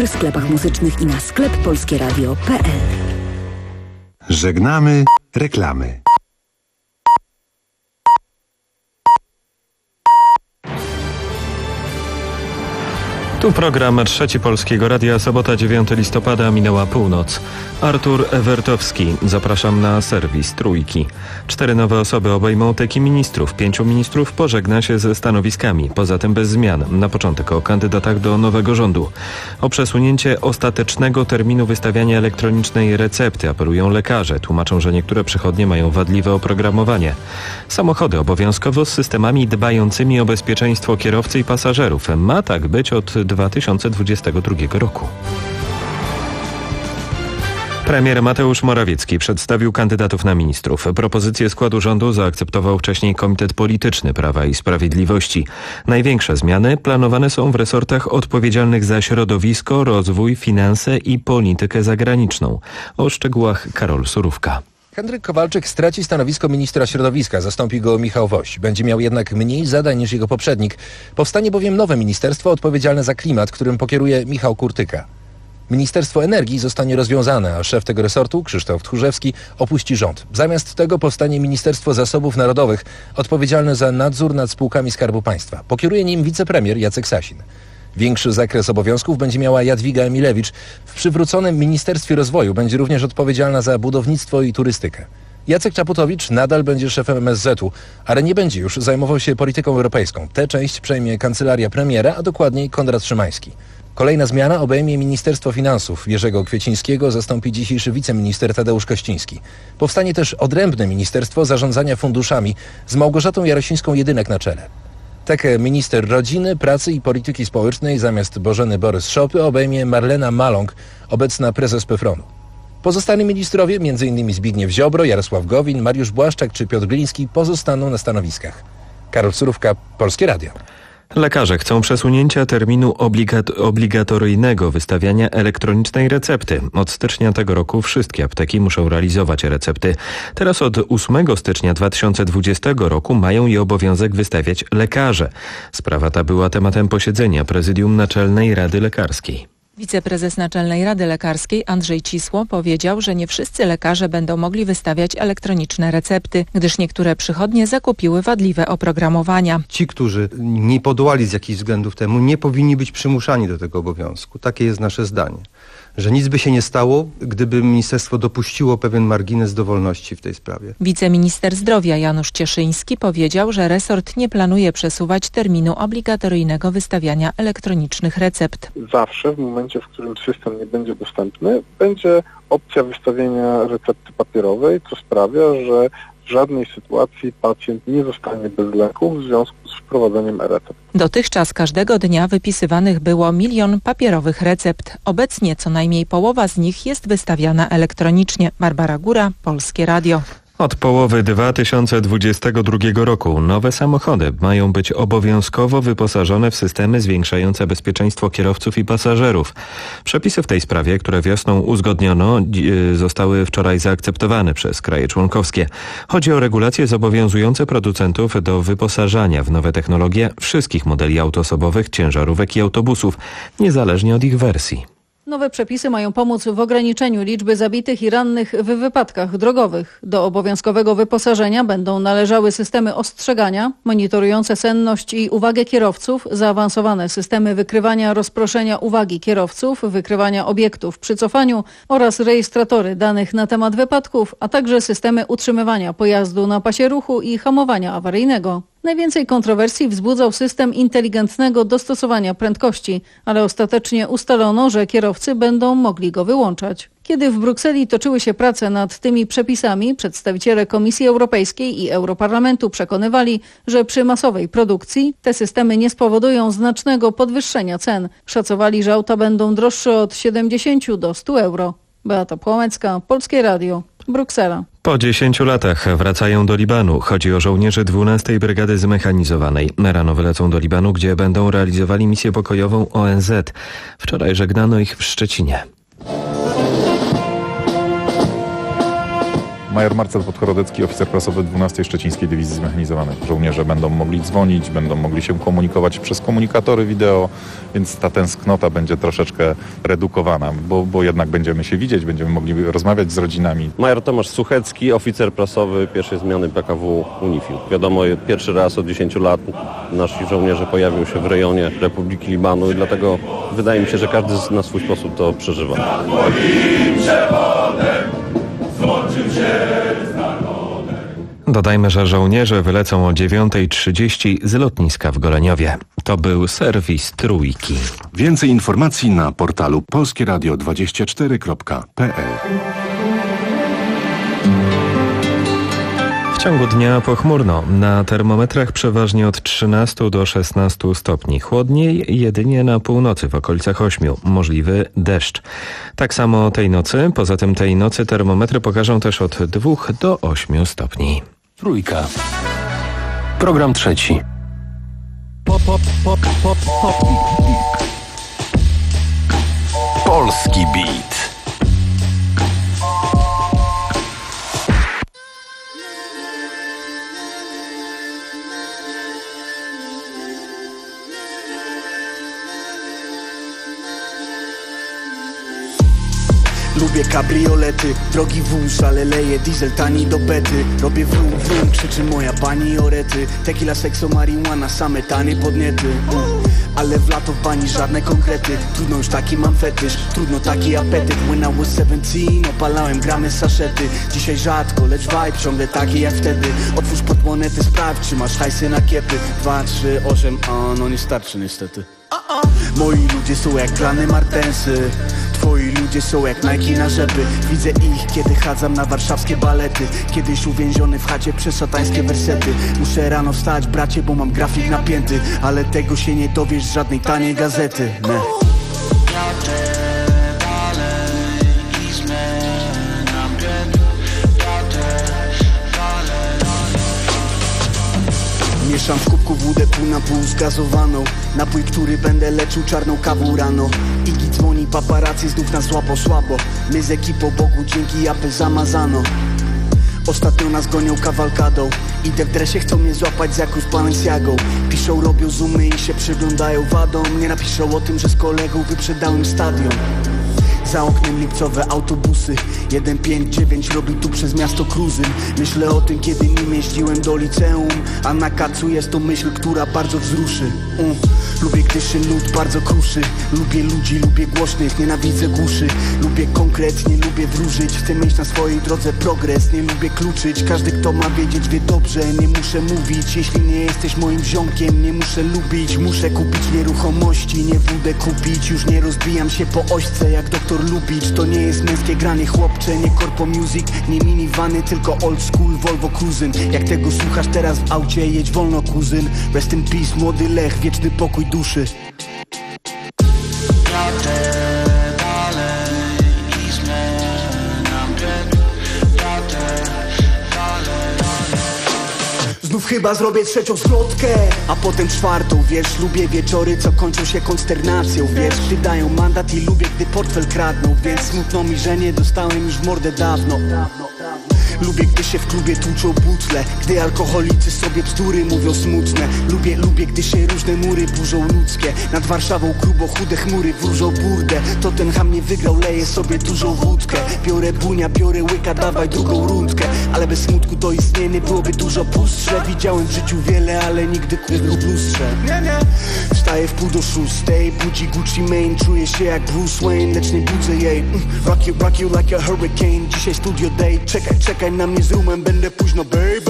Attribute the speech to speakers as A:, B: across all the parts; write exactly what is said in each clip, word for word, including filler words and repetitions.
A: utwory w sklepach muzycznych i na sklep polskieradio kropka p l.
B: Żegnamy reklamy.
C: Tu program Trzeci Polskiego Radia, sobota dziewiątego listopada, minęła północ. Artur Ewertowski, zapraszam na serwis Trójki. Cztery nowe osoby obejmą teki ministrów. Pięciu ministrów pożegna się ze stanowiskami, poza tym bez zmian. Na początek o kandydatach do nowego rządu. O przesunięcie ostatecznego terminu wystawiania elektronicznej recepty apelują lekarze. Tłumaczą, że niektóre przychodnie mają wadliwe oprogramowanie. Samochody obowiązkowo z systemami dbającymi o bezpieczeństwo kierowcy i pasażerów. Ma tak być od dwa tysiące dwudziestego drugiego roku. Premier Mateusz Morawiecki przedstawił kandydatów na ministrów. Propozycję składu rządu zaakceptował wcześniej Komitet Polityczny Prawa i Sprawiedliwości. Największe zmiany planowane są w resortach odpowiedzialnych za środowisko, rozwój, finanse i politykę zagraniczną. O szczegółach Karol Surówka.
D: Henryk Kowalczyk straci stanowisko ministra środowiska, zastąpi go Michał Woś. Będzie miał jednak mniej zadań niż jego poprzednik. Powstanie bowiem nowe ministerstwo odpowiedzialne za klimat, którym pokieruje Michał Kurtyka. Ministerstwo Energii zostanie rozwiązane, a szef tego resortu, Krzysztof Tchórzewski, opuści rząd. Zamiast tego powstanie Ministerstwo Zasobów Narodowych, odpowiedzialne za nadzór nad spółkami Skarbu Państwa. Pokieruje nim wicepremier Jacek Sasin. Większy zakres obowiązków będzie miała Jadwiga Emilewicz. W przywróconym Ministerstwie Rozwoju będzie również odpowiedzialna za budownictwo i turystykę. Jacek Czaputowicz nadal będzie szefem M S Z u, ale nie będzie już zajmował się polityką europejską. Tę część przejmie kancelaria premiera, a dokładniej Konrad Szymański. Kolejna zmiana obejmie Ministerstwo Finansów. Jerzego Kwiecińskiego zastąpi dzisiejszy wiceminister Tadeusz Kościński. Powstanie też odrębne Ministerstwo Zarządzania Funduszami z Małgorzatą Jarosińską-Jedynek na czele. Tekę minister rodziny, pracy i polityki społecznej zamiast Bożeny Borys-Szopy obejmie Marlena Maląg, obecna prezes PFRON-u. Pozostali ministrowie, m.in. Zbigniew Ziobro, Jarosław Gowin, Mariusz Błaszczak czy Piotr Gliński, pozostaną na stanowiskach. Karol Surówka, Polskie Radio.
C: Lekarze chcą przesunięcia terminu obligat- obligatoryjnego wystawiania elektronicznej recepty. Od stycznia tego roku wszystkie apteki muszą realizować recepty. Teraz od ósmego stycznia dwa tysiące dwudziestego roku mają je obowiązek wystawiać lekarze. Sprawa ta była tematem posiedzenia Prezydium Naczelnej Rady Lekarskiej.
E: Wiceprezes Naczelnej Rady Lekarskiej Andrzej Cisło powiedział, że nie wszyscy lekarze będą mogli wystawiać elektroniczne recepty, gdyż niektóre przychodnie zakupiły wadliwe oprogramowania.
F: Ci, którzy nie podołali z jakichś względów temu, nie powinni być przymuszani do tego obowiązku. Takie jest nasze zdanie. Że nic by się nie stało, gdyby ministerstwo dopuściło pewien margines dowolności w tej sprawie.
E: Wiceminister zdrowia Janusz Cieszyński powiedział, że resort nie planuje przesuwać terminu obligatoryjnego wystawiania elektronicznych recept.
G: Zawsze w momencie, w którym system nie będzie dostępny, będzie opcja wystawienia recepty papierowej, co sprawia, że w żadnej sytuacji pacjent nie zostanie bez leków w związku z wprowadzeniem e-recept.
E: Dotychczas każdego dnia wypisywanych było milion papierowych recept. Obecnie co najmniej połowa z nich jest wystawiana elektronicznie. Barbara Góra, Polskie Radio.
C: Od połowy dwa tysiące dwudziestego drugiego roku nowe samochody mają być obowiązkowo wyposażone w systemy zwiększające bezpieczeństwo kierowców i pasażerów. Przepisy w tej sprawie, które wiosną uzgodniono, zostały wczoraj zaakceptowane przez kraje członkowskie. Chodzi o regulacje zobowiązujące producentów do wyposażania w nowe technologie wszystkich modeli aut osobowych, ciężarówek i autobusów, niezależnie od ich wersji.
H: Nowe przepisy mają pomóc w ograniczeniu liczby zabitych i rannych w wypadkach drogowych. Do obowiązkowego wyposażenia będą należały systemy ostrzegania, monitorujące senność i uwagę kierowców, zaawansowane systemy wykrywania rozproszenia uwagi kierowców, wykrywania obiektów przy cofaniu oraz rejestratory danych na temat wypadków, a także systemy utrzymywania pojazdu na pasie ruchu i hamowania awaryjnego. Najwięcej kontrowersji wzbudzał system inteligentnego dostosowania prędkości, ale ostatecznie ustalono, że kierowcy będą mogli go wyłączać. Kiedy w Brukseli toczyły się prace nad tymi przepisami, przedstawiciele Komisji Europejskiej i Europarlamentu przekonywali, że przy masowej produkcji te systemy nie spowodują znacznego podwyższenia cen. Szacowali, że auta będą droższe od siedemdziesięciu do stu euro. Beata Płomecka, Polskie Radio, Bruksela.
C: Po dziesięciu latach wracają do Libanu. Chodzi o żołnierzy dwunastej Brygady Zmechanizowanej. Rano wylecą do Libanu, gdzie będą realizowali misję pokojową O N Z. Wczoraj żegnano ich w Szczecinie.
B: Major Marcel Podchorodecki, oficer prasowy dwunastej Szczecińskiej Dywizji Zmechanizowanej. Żołnierze będą mogli dzwonić, będą mogli się komunikować przez komunikatory wideo, więc ta tęsknota będzie troszeczkę redukowana, bo, bo jednak będziemy się widzieć, będziemy mogli rozmawiać z rodzinami.
I: Major Tomasz Suchecki, oficer prasowy pierwszej zmiany P K W UNIFIL. Wiadomo, pierwszy raz od dziesięciu lat nasi żołnierze pojawią się w rejonie Republiki Libanu i dlatego wydaje mi się, że każdy na swój sposób to przeżywa.
C: Dodajmy, że żołnierze wylecą o dziewiąta trzydzieści z lotniska w Goleniowie. To był serwis Trójki.
J: Więcej informacji na portalu polskie radio dwadzieścia cztery kropka p l.
C: W ciągu dnia pochmurno. Na termometrach przeważnie od trzynastu do szesnastu stopni. Chłodniej jedynie na północy w okolicach ośmiu. Możliwy deszcz. Tak samo tej nocy. Poza tym tej nocy termometry pokażą też od dwóch do ośmiu stopni.
K: Trójka. Program trzeci.
L: Pop, pop, pop, pop, pop.
K: Polski beat.
M: Lubię kabriolety, drogi wóz, ale leję diesel tani do bety. Robię wrum wrum, krzyczy moja pani orety. Tequila, sekso, marihuana, same tanie podniety. Ale w lato w bani żadne konkrety. Trudno już taki mam fetysz, trudno taki apetyt. When I was seventeen, opalałem gramy z saszety. Dzisiaj rzadko, lecz vibe ciągle taki jak wtedy. Otwórz portmonety, sprawdź czy masz hajsy na kiepy. Dwa, trzy, osiem, a no nie starczy niestety. Moi ludzie są jak klany Martensy. Twoi ludzie są jak Nike na rzepy. Widzę ich, kiedy chadzam na warszawskie balety. Kiedyś uwięziony w chacie przez szatańskie wersety. Muszę rano wstać, bracie, bo mam grafik napięty. Ale tego się nie dowiesz z żadnej taniej gazety. Ne. Mieszam w kubku wódę pół na pół zgazowaną. Napój, który będę leczył czarną kawą rano. Igi dzwoni, paparazzi znów na słabo, słabo. My z ekipą Bogu dzięki apy zamazano. Ostatnio nas gonią kawalkadą. Idę w dresie, chcą mnie złapać z jakąś Balenciagą. Piszą, robią zoomy i się przyglądają wadą. Nie napiszą o tym, że z kolegą wyprzedałem stadion. Za oknem lipcowe autobusy. jeden pięć dziewięć robi tu przez miasto kruzyn. Myślę o tym, kiedy nim jeździłem do liceum. A na kacu jest to myśl, która bardzo wzruszy. mm. Lubię, gdy się lud bardzo kruszy. Lubię ludzi, lubię głośnych, nienawidzę głuszy. Lubię konkretnie, lubię wróżyć. Chcę mieć na swojej drodze progres. Nie lubię kluczyć, każdy kto ma wiedzieć wie dobrze. Nie muszę mówić, jeśli nie jesteś moim ziomkiem. Nie muszę lubić, muszę kupić nieruchomości. Nie wódę kupić, już nie rozbijam się po ośce jak doktor Lubicz. To nie jest męskie granie, chłopcze, nie corpo music. Nie minivany, tylko old school Volvo Cruisin. Jak tego słuchasz teraz w aucie, jedź wolno kuzyn. Rest in peace, młody Lech, wieczny pokój duszy. Znów chyba zrobię trzecią zwrotkę, a potem czwartą, wiesz, lubię wieczory, co kończą się konsternacją, wiesz, gdy dają mandat i lubię, gdy portfel kradną, więc smutno mi, że nie dostałem już w mordę dawno. Lubię, gdy się w klubie tłuczą butle, gdy alkoholicy sobie bzdury mówią smutne. Lubię, lubię, gdy się różne mury burzą ludzkie. Nad Warszawą grubo chude chmury wróżą burdę. Tottenham nie wygrał, leje sobie dużą wódkę. Biorę bunia, biorę łyka, dawaj drugą rundkę. Ale bez smutku to istnienie byłoby dużo pustsze. Widziałem w życiu wiele, ale nigdy kurwa w lustrze. Wstaję w pół do szóstej, budzi Gucci Mane. Czuję się jak Bruce Wayne, lecz nie budzę jej. Rock you, rock you like a hurricane. Dzisiaj studio day, czekaj, czekaj na mnie z rumem, będę późno, baby.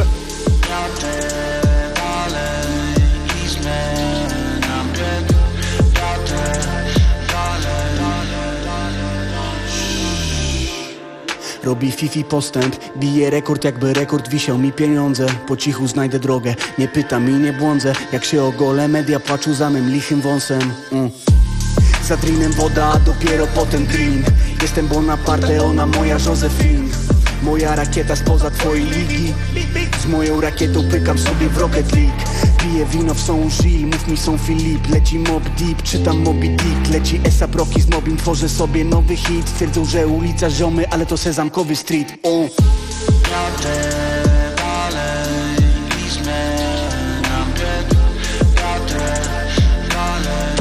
M: Robi Fifi postęp, bije rekord jakby rekord wisiał mi pieniądze. Po cichu znajdę drogę, nie pytam i nie błądzę. Jak się ogolę, media płaczą za mym lichym wąsem. mm. Za drinem woda, a dopiero potem drink. Jestem Bonaparte, ona moja Josephine. Moja rakieta spoza twojej ligi. Z moją rakietą pykam sobie w Rocket League. Piję wino w Są Gilles, mów mi Są Philippe. Leci Mob Deep, czytam Moby Dick. Leci A$ap Rocky z Mobim, tworzę sobie nowy hit. Twierdzą, że ulica ziomy, ale to sezamkowy street. oh. jadę dalej i zmieniam bieg. Jadę dalej.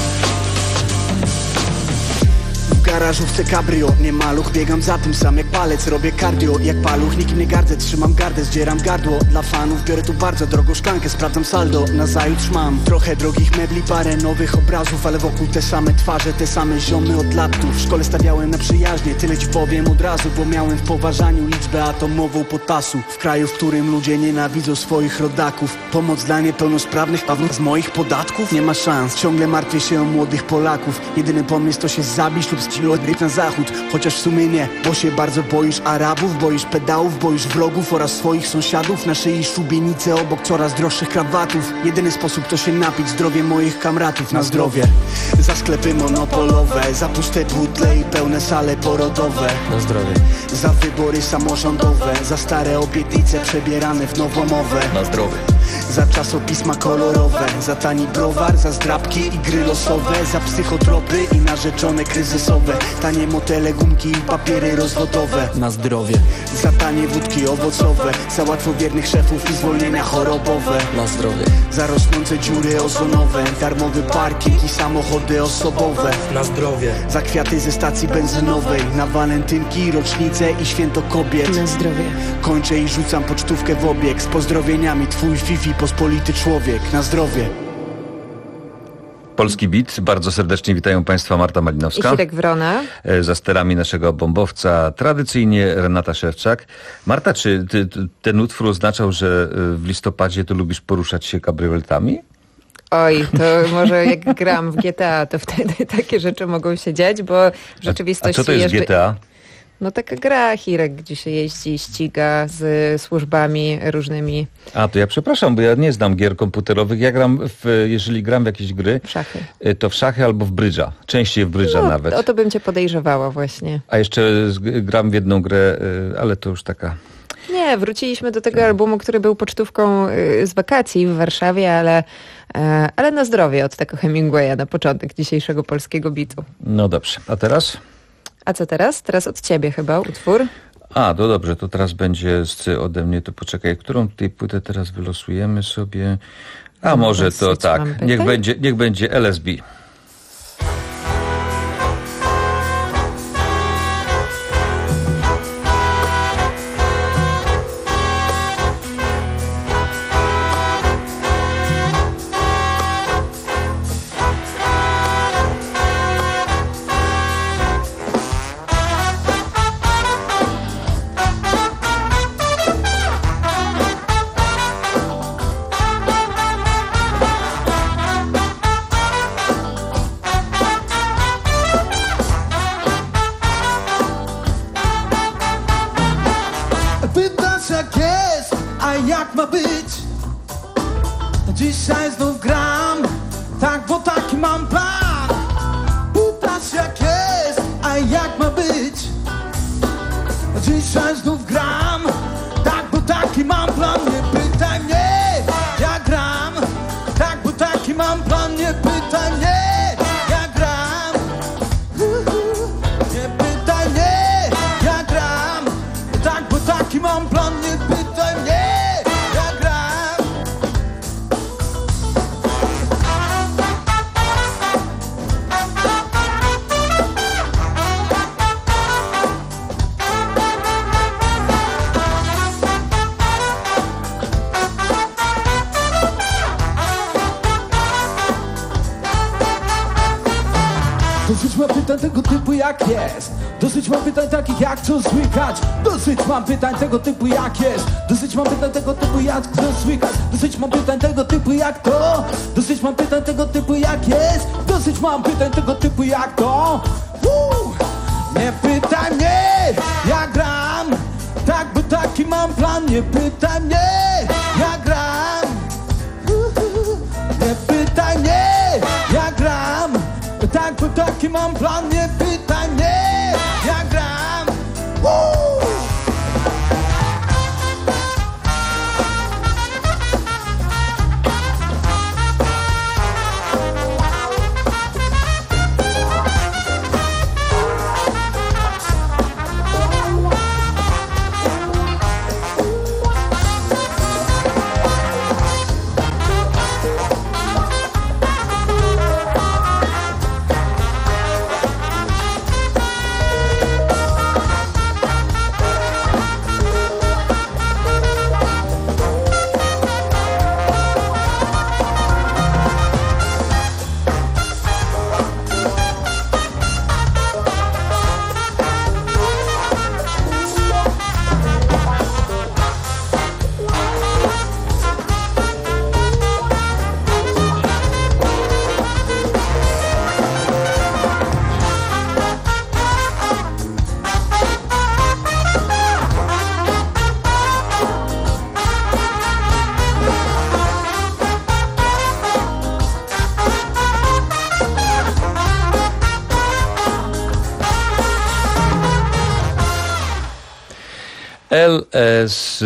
M: W garażówce cabrio, nie maluch, biegam za tym sam jak palec. Robię cardio jak paluch, nikim nie gardzę. Trzymam gardę, zdzieram gardło dla fanów. Biorę tu bardzo drogą szklankę, sprawdzam saldo. Nazajutrz mam trochę drogich mebli, parę nowych obrazów, ale wokół te same twarze, te same ziomy od lat tu. W szkole stawiałem na przyjaźnie, tyle ci powiem od razu, bo miałem w poważaniu liczbę atomową potasu. W kraju, w którym ludzie nienawidzą swoich rodaków. Pomoc dla niepełnosprawnych, a z moich podatków nie ma szans. Ciągle martwię się o młodych Polaków. Jedyny pomysł to się zabić lub stylu odgryć na zachód. Chociaż w sumie nie, bo się bardzo boisz Arabów, boisz pedałów, boisz wrogów oraz swoich sąsiadów. Na szyi szubienice obok coraz droższych krawatów. Jedyny sposób to się napić, zdrowie moich kamratów. Na zdrowie. Za sklepy monopolowe, za puste butle i pełne sale porodowe.
N: Na zdrowie.
M: Za wybory samorządowe, za stare obietnice przebierane w nowomowę.
N: Na zdrowie.
M: Za czasopisma kolorowe, za tani browar, za zdrabki i gry losowe. Za psychotropy i narzeczone kryzysowe. Tanie motele, gumki i papiery rozwodowe.
N: Na zdrowie.
M: Za tanie wódki owocowe, za łatwowiernych szefów i zwolnienia chorobowe.
N: Na zdrowie.
M: Za rosnące dziury ozonowe, darmowy parking i samochody osobowe.
N: Na zdrowie.
M: Za kwiaty ze stacji benzynowej, na walentynki, rocznice i święto kobiet.
O: Na zdrowie.
M: Kończę i rzucam pocztówkę w obieg z pozdrowieniami, twój Fifi, pospolity człowiek. Na zdrowie.
P: Polski Beat. Bardzo serdecznie witają Państwa Marta Malinowska.
O: I Hirek Wrona.
P: Za sterami naszego bombowca tradycyjnie Renata Szewczak. Marta, czy ty, ten utwór oznaczał, że w listopadzie to lubisz poruszać się kabrioletami?
O: Oj, to może jak gram w G T A, to wtedy takie rzeczy mogą się dziać, bo w rzeczywistości...
P: A co to jest
O: jeżdżę...
P: G T A?
O: No taka gra, Hirek, gdzie się jeździ, ściga z służbami różnymi.
P: A, to ja przepraszam, bo ja nie znam gier komputerowych. Ja gram, w, jeżeli gram w jakieś gry,
O: w szachy.
P: To w szachy albo w brydża. Częściej w brydża
O: no,
P: nawet.
O: O to bym cię podejrzewała właśnie.
P: A jeszcze gram w jedną grę, ale to już taka...
O: Nie, wróciliśmy do tego albumu, który był pocztówką z wakacji w Warszawie, ale, ale na zdrowie od tego Hemingwaya na początek dzisiejszego polskiego bitu.
P: No dobrze, a teraz?
O: A co teraz? Teraz od ciebie chyba utwór.
P: A, to dobrze, to teraz będzie z, ode mnie, to poczekaj, którą tutaj płytę teraz wylosujemy sobie? A no, może to tak, niech będzie, niech będzie L S B.
Q: Dzisiaj znów gram, tak, bo taki mam plan. Pytasz jak jest, a jak ma być. Dzisiaj znów gram, tak, bo taki mam plan. Nie pytaj mnie, jak gram, tak, bo taki mam plan. Nie pytaj mnie, jak gram. Nie pytaj mnie, jak gram, tak, bo taki mam plan. Nie pytaj mnie. Dosyć mam pytań tego typu jak jest. Dosyć mam pytań takich jak co słychać. Dosyć mam pytań tego typu jak jest. Dosyć mam pytań tego typu jak co słychać. Dosyć mam pytań tego typu jak to. Dosyć mam pytań tego typu jak jest. Dosyć mam pytań tego typu jak to. Woo! Nie pytaj mnie jak gram, tak, bo taki mam plan. Nie pytaj mnie jak gram. Nie pytaj mnie jak gram, tak, bo taki mam plan. Nie pytaj mnie, jak gram. Woo!
P: L S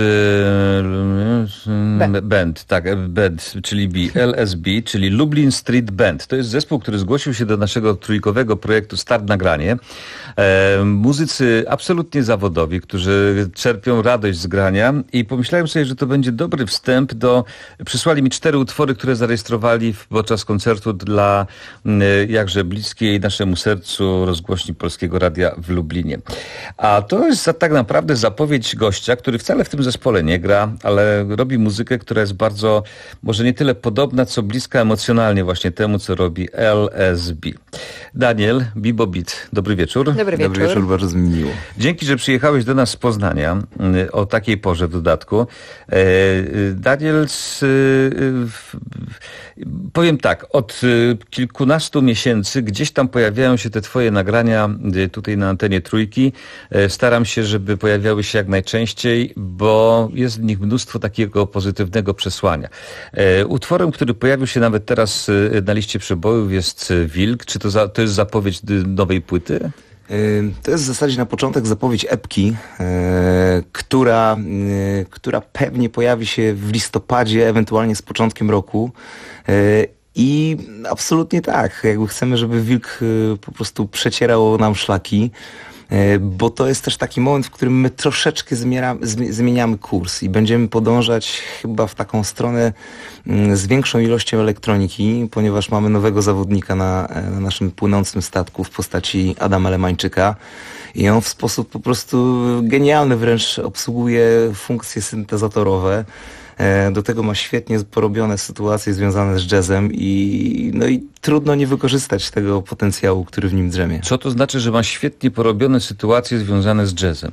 P: B. Band, tak, Band, czyli B, L S B, czyli Lublin Street Band. To jest zespół, który zgłosił się do naszego trójkowego projektu Start Nagranie. E, muzycy absolutnie zawodowi, którzy czerpią radość z grania i pomyślałem sobie, że to będzie dobry wstęp do... Przysłali mi cztery utwory, które zarejestrowali podczas koncertu dla jakże bliskiej naszemu sercu rozgłośni Polskiego Radia w Lublinie. A to jest za, tak naprawdę zapowiedź gościa, który wcale w tym zespole nie gra, ale robi muzykę, która jest bardzo, może nie tyle podobna, co bliska emocjonalnie właśnie temu, co robi L S B. Daniel, Bibo Beat, dobry wieczór.
O: Dobry wieczór.
N: Dobry wieczór, bardzo mi miło.
P: Dzięki, że przyjechałeś do nas z Poznania, o takiej porze w dodatku. Daniel, powiem tak, od kilkunastu miesięcy gdzieś tam pojawiają się te twoje nagrania tutaj na antenie Trójki. Staram się, żeby pojawiały się jak najczęściej, bo jest w nich mnóstwo takiego pozytywnego przesłania. Utworem, który pojawił się nawet teraz na liście przebojów, jest Wilk. Czy to, za, to jest zapowiedź nowej płyty?
N: To jest w zasadzie na początek zapowiedź epki, która, która pewnie pojawi się w listopadzie, ewentualnie z początkiem roku. I absolutnie tak, jakby chcemy, żeby Wilk po prostu przecierał nam szlaki, bo to jest też taki moment, w którym my troszeczkę zmiera, zmieniamy kurs i będziemy podążać chyba w taką stronę z większą ilością elektroniki, ponieważ mamy nowego zawodnika na, na naszym płynącym statku w postaci Adama Lemańczyka i on w sposób po prostu genialny wręcz obsługuje funkcje syntezatorowe. Do tego ma świetnie porobione sytuacje związane z jazzem i, no i trudno nie wykorzystać tego potencjału, który w nim drzemie.
P: Co to znaczy, że ma świetnie porobione sytuacje związane z jazzem?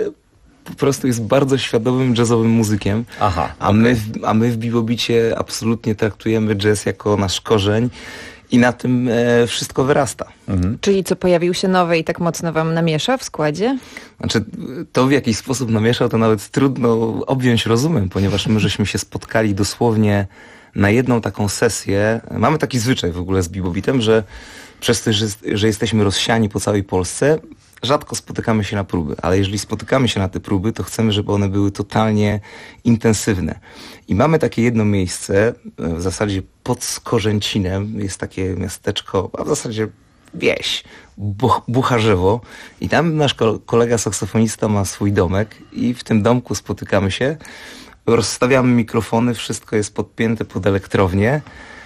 N: Po prostu jest bardzo świadomym jazzowym muzykiem.
P: Aha,
N: a, my w, a my w Bibobicie absolutnie traktujemy jazz jako nasz korzeń. I na tym e, wszystko wyrasta.
O: Mhm. Czyli co, pojawił się nowy i tak mocno wam namiesza w składzie?
N: Znaczy, to w jakiś sposób namieszał, to nawet trudno objąć rozumem, ponieważ my żeśmy się spotkali dosłownie na jedną taką sesję. Mamy taki zwyczaj w ogóle z Bibobitem, że przez to, że, że jesteśmy rozsiani po całej Polsce, rzadko spotykamy się na próby, ale jeżeli spotykamy się na te próby, to chcemy, żeby one były totalnie intensywne. I mamy takie jedno miejsce, w zasadzie pod Skorzęcinem, jest takie miasteczko, a w zasadzie wieś, Buch- Bucharzewo i tam nasz kolega saksofonista ma swój domek i w tym domku spotykamy się, rozstawiamy mikrofony, wszystko jest podpięte pod elektrownię.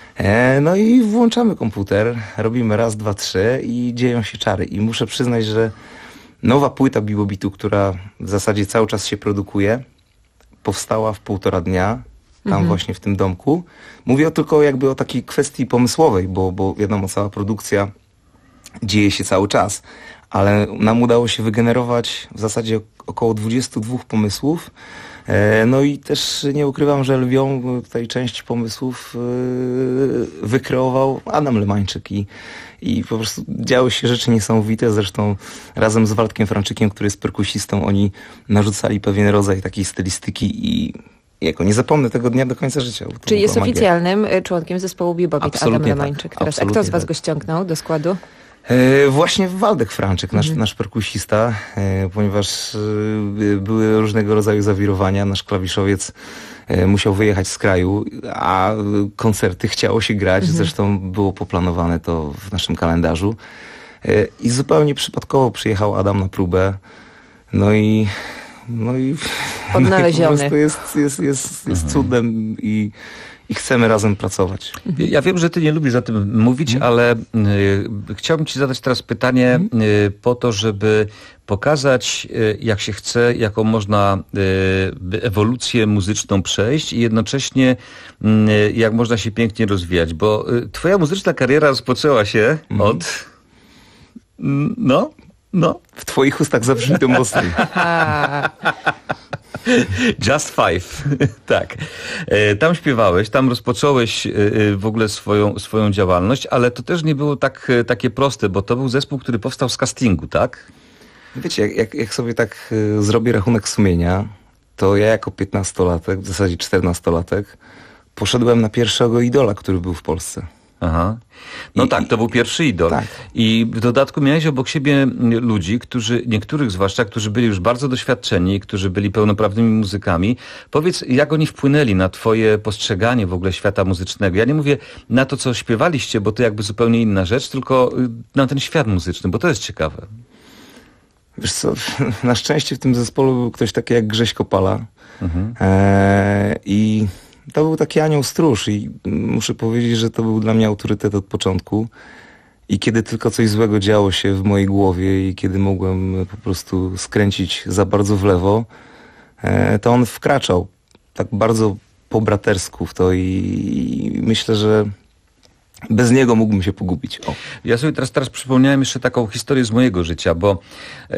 N: No i włączamy komputer, robimy raz, dwa, trzy i dzieją się czary. I muszę przyznać, że nowa płyta Bibobitu, która w zasadzie cały czas się produkuje, powstała w półtora dnia, tam mhm. właśnie w tym domku. Mówię tylko jakby o takiej kwestii pomysłowej, bo, bo wiadomo, cała produkcja dzieje się cały czas, ale nam udało się wygenerować w zasadzie około dwudziestu dwóch pomysłów. No i też nie ukrywam, że lwią tutaj część pomysłów wykreował Adam Lemańczyk i, i po prostu działy się rzeczy niesamowite. Zresztą razem z Waldkiem Franczykiem, który jest perkusistą, oni narzucali pewien rodzaj takiej stylistyki i jako nie zapomnę tego dnia do końca życia.
O: Czyli jest magia. Oficjalnym członkiem zespołu Bibobit Adam Lemańczyk.
N: Tak.
O: Teraz. A kto z was tak. go ściągnął do składu?
N: E, właśnie Waldek Franczyk, nasz, mhm. nasz perkusista, e, ponieważ e, były różnego rodzaju zawirowania. Nasz klawiszowiec e, musiał wyjechać z kraju, a koncerty chciało się grać. Mhm. Zresztą było poplanowane to w naszym kalendarzu. E, I zupełnie przypadkowo przyjechał Adam na próbę. No i... No i,
O: Odnaleziony.
N: No i po prostu jest, jest, jest, jest cudem i... I chcemy razem pracować.
P: Ja wiem, że ty nie lubisz o tym mówić, mm. ale y, chciałbym ci zadać teraz pytanie y, po to, żeby pokazać, y, jak się chce, jaką można y, ewolucję muzyczną przejść i jednocześnie y, jak można się pięknie rozwijać, bo y, twoja muzyczna kariera rozpoczęła się mm. od... No, no.
N: W twoich ustach zabrzmi to mocniej.
P: Just Five, tak. Tam śpiewałeś, tam rozpocząłeś w ogóle swoją, swoją działalność, ale to też nie było tak, takie proste, bo to był zespół, który powstał z castingu, tak?
N: Wiecie, jak, jak sobie tak zrobię rachunek sumienia, to ja jako piętnastolatek, w zasadzie czternastolatek, poszedłem na pierwszego idola, który był w Polsce.
P: Aha. No I, tak, to był pierwszy idol. Tak. I w dodatku miałeś obok siebie ludzi, którzy, niektórych zwłaszcza, którzy byli już bardzo doświadczeni, którzy byli pełnoprawnymi muzykami. Powiedz, jak oni wpłynęli na twoje postrzeganie w ogóle świata muzycznego? Ja nie mówię na to, co śpiewaliście, bo to jakby zupełnie inna rzecz, tylko na ten świat muzyczny, bo to jest ciekawe.
N: Wiesz co, na szczęście w tym zespole był ktoś taki jak Grześ Kopala. Mhm. Eee, I to był taki anioł stróż i muszę powiedzieć, że to był dla mnie autorytet od początku. I kiedy tylko coś złego działo się w mojej głowie i kiedy mogłem po prostu skręcić za bardzo w lewo, eee, to on wkraczał tak bardzo po bratersku w to i, i myślę, że bez niego mógłbym się pogubić. O.
P: Ja sobie teraz, teraz przypomniałem jeszcze taką historię z mojego życia, bo e,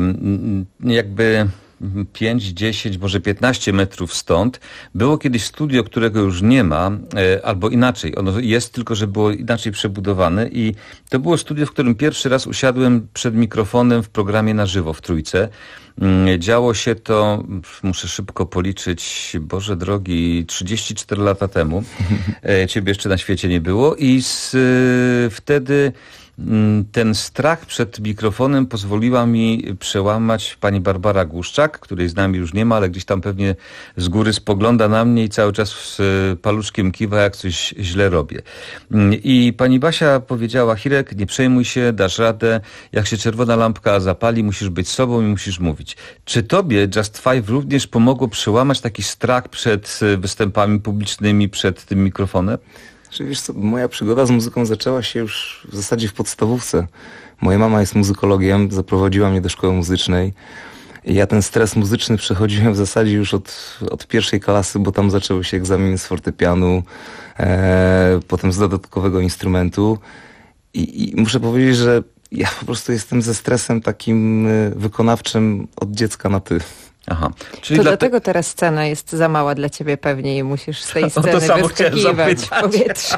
P: jakby pięć, dziesięć, może piętnaście metrów stąd było kiedyś studio, którego już nie ma, e, albo inaczej. Ono jest, tylko że było inaczej przebudowane i to było studio, w którym pierwszy raz usiadłem przed mikrofonem w programie na żywo w Trójce. Działo się to, muszę szybko policzyć, Boże drogi, trzydzieści cztery lata temu. Ciebie jeszcze na świecie nie było i z, wtedy ten strach przed mikrofonem pozwoliła mi przełamać pani Barbara Głuszczak, której z nami już nie ma, ale gdzieś tam pewnie z góry spogląda na mnie i cały czas z paluszkiem kiwa, jak coś źle robię. I pani Basia powiedziała: Hirek, nie przejmuj się, dasz radę, jak się czerwona lampka zapali, musisz być sobą i musisz mówić. Czy tobie Just Five również pomogło przełamać taki strach przed występami publicznymi, przed tym mikrofonem?
N: Czy wiesz co, moja przygoda z muzyką zaczęła się już w zasadzie w podstawówce. Moja mama jest muzykologiem, zaprowadziła mnie do szkoły muzycznej. I ja ten stres muzyczny przechodziłem w zasadzie już od, od pierwszej klasy, bo tam zaczęły się egzaminy z fortepianu, e, potem z dodatkowego instrumentu. I, I muszę powiedzieć, że ja po prostu jestem ze stresem takim wykonawczym od dziecka na ty.
P: Aha.
O: Czyli to dla dlatego te... teraz scena jest za mała dla ciebie pewnie i musisz z tej sceny wyskakiwać w powietrze.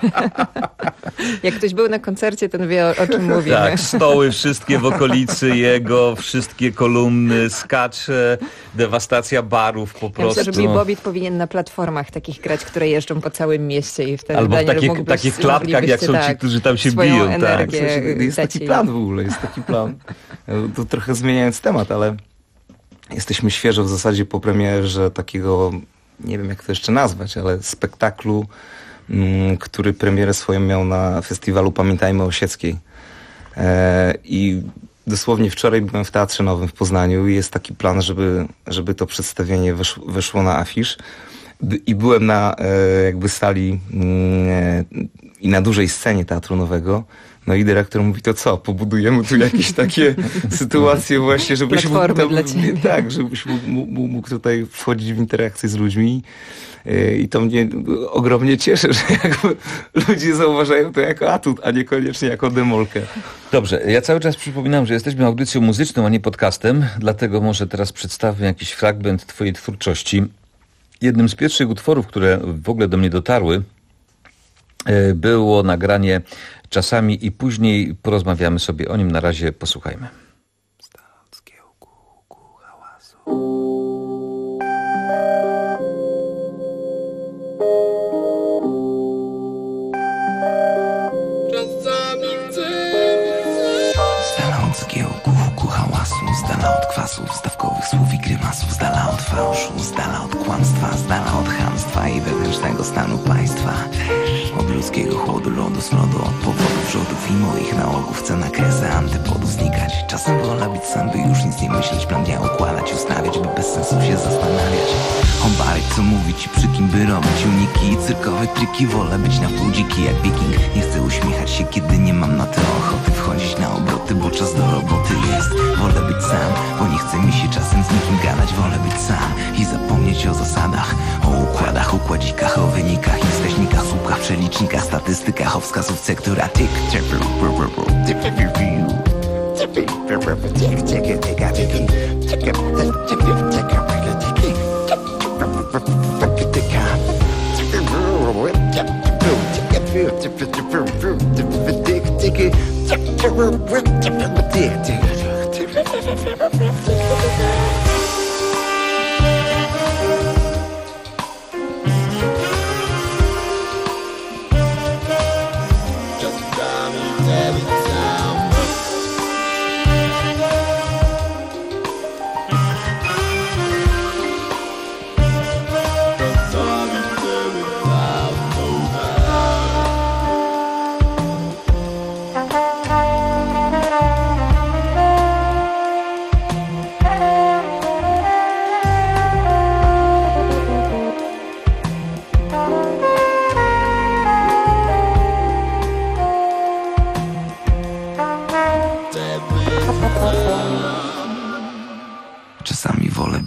O: Jak ktoś był na koncercie, ten wie, o, o czym mówimy.
P: Tak, stoły wszystkie w okolicy jego, wszystkie kolumny, skacze, dewastacja barów po prostu.
O: Ja myślę, że Bill Bobbitt powinien na platformach takich grać, które jeżdżą po całym mieście i wtedy
P: albo
O: Daniel
P: w takich, takich klatkach, jak są tak, ci, którzy tam się biją.
O: Energię
N: tak. Jest taki plan w ogóle, jest taki plan. To trochę zmieniając temat, ale jesteśmy świeżo w zasadzie po premierze takiego, nie wiem jak to jeszcze nazwać, ale spektaklu, m, który premierę swoją miał na festiwalu Pamiętajmy Osieckiej. E, I dosłownie wczoraj byłem w Teatrze Nowym w Poznaniu i jest taki plan, żeby, żeby to przedstawienie weszło, weszło na afisz. I byłem na e, jakby sali e, i na dużej scenie Teatru Nowego. No i dyrektor mówi, to co, pobudujemy tu jakieś takie sytuacje właśnie, żebyś mógł, tam, tak, żebyś mógł, mógł, mógł tutaj wchodzić w interakcję z ludźmi. I to mnie ogromnie cieszy, że jakby ludzie zauważają to jako atut, a niekoniecznie jako demolkę.
P: Dobrze, ja cały czas przypominam, że jesteśmy audycją muzyczną, a nie podcastem, dlatego może teraz przedstawię jakiś fragment twojej twórczości. Jednym z pierwszych utworów, które w ogóle do mnie dotarły, było nagranie Czasami i później porozmawiamy sobie o nim. Na razie posłuchajmy.
R: Z zgiełku, huku, hałasu, z dala od kwasów, stawkowych słów i grymasów, z dala od fałszu, z dala od kłamstwa, z dala od chamstwa i wewnętrznego stanu państwa. Od ludzkiego chłodu, lodu, z lodu, od powodów, rzodów i moich nałogów, chcę na kresę antypodów znikać. Czasem wolę być sam, by już nic nie myśleć, plan dnia układać, ustawiać, by bez sensu się zastanawiać. Obarek, co mówić i przy kim by robić uniki i cyrkowe triki, wolę być na pół dziki jak wiking. Nie chcę uśmiechać się, kiedy nie mam na to ochoty, wchodzić na obroty, bo czas do roboty jest. Wolę być sam, bo nie chce mi się czasem z nikim gadać. Wolę być sam i zapomnieć o zasadach, o układach, układzikach, o wynikach i wskaźnikach, słupkach, przelicznikach, statystykach, o wskazówce, która tyk, tyk,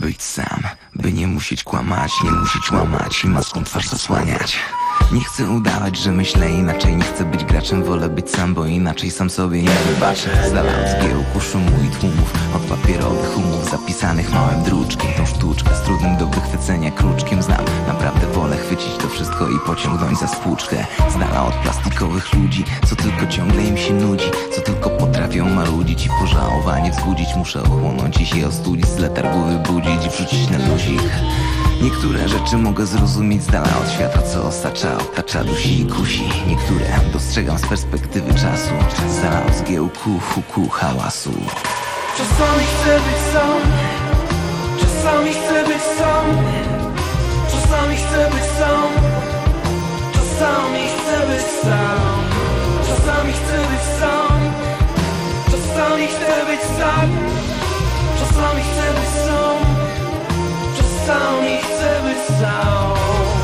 R: być sam, by nie musieć kłamać, nie musieć łamać i maską twarz zasłaniać. Nie chcę udawać, że myślę inaczej, nie chcę być graczem, wolę być sam, bo inaczej sam sobie nie wybaczę. Z dala od zgiełku, szumu i tłumów, od papierowych umów zapisanych małym druczkiem. Tą sztuczkę z trudnym do wychwycenia kruczkiem znam. Naprawdę wolę chwycić to wszystko i pociągnąć za spłuczkę. Z dala od plastikowych ludzi, co tylko ciągle im się nudzi, co tylko potrafią marudzić i pożałowanie wzbudzić. Muszę ochłonąć i się ostudzić, z letargu wybudzić i wrzucić na luzik. Niektóre rzeczy mogę zrozumieć z dala od świata, co osacza, otacza, dusi i kusi. Niektóre dostrzegam z perspektywy czasu, z dala od zgiełku, huku, hałasu.
S: Czasami chcę być sam, czasami chcę być sam, czasami chcę być sam, czasami chcę być sam, czasami chcę być sam, czasami chcę być sam, czasami chcę być sam, czasami chcę być sam.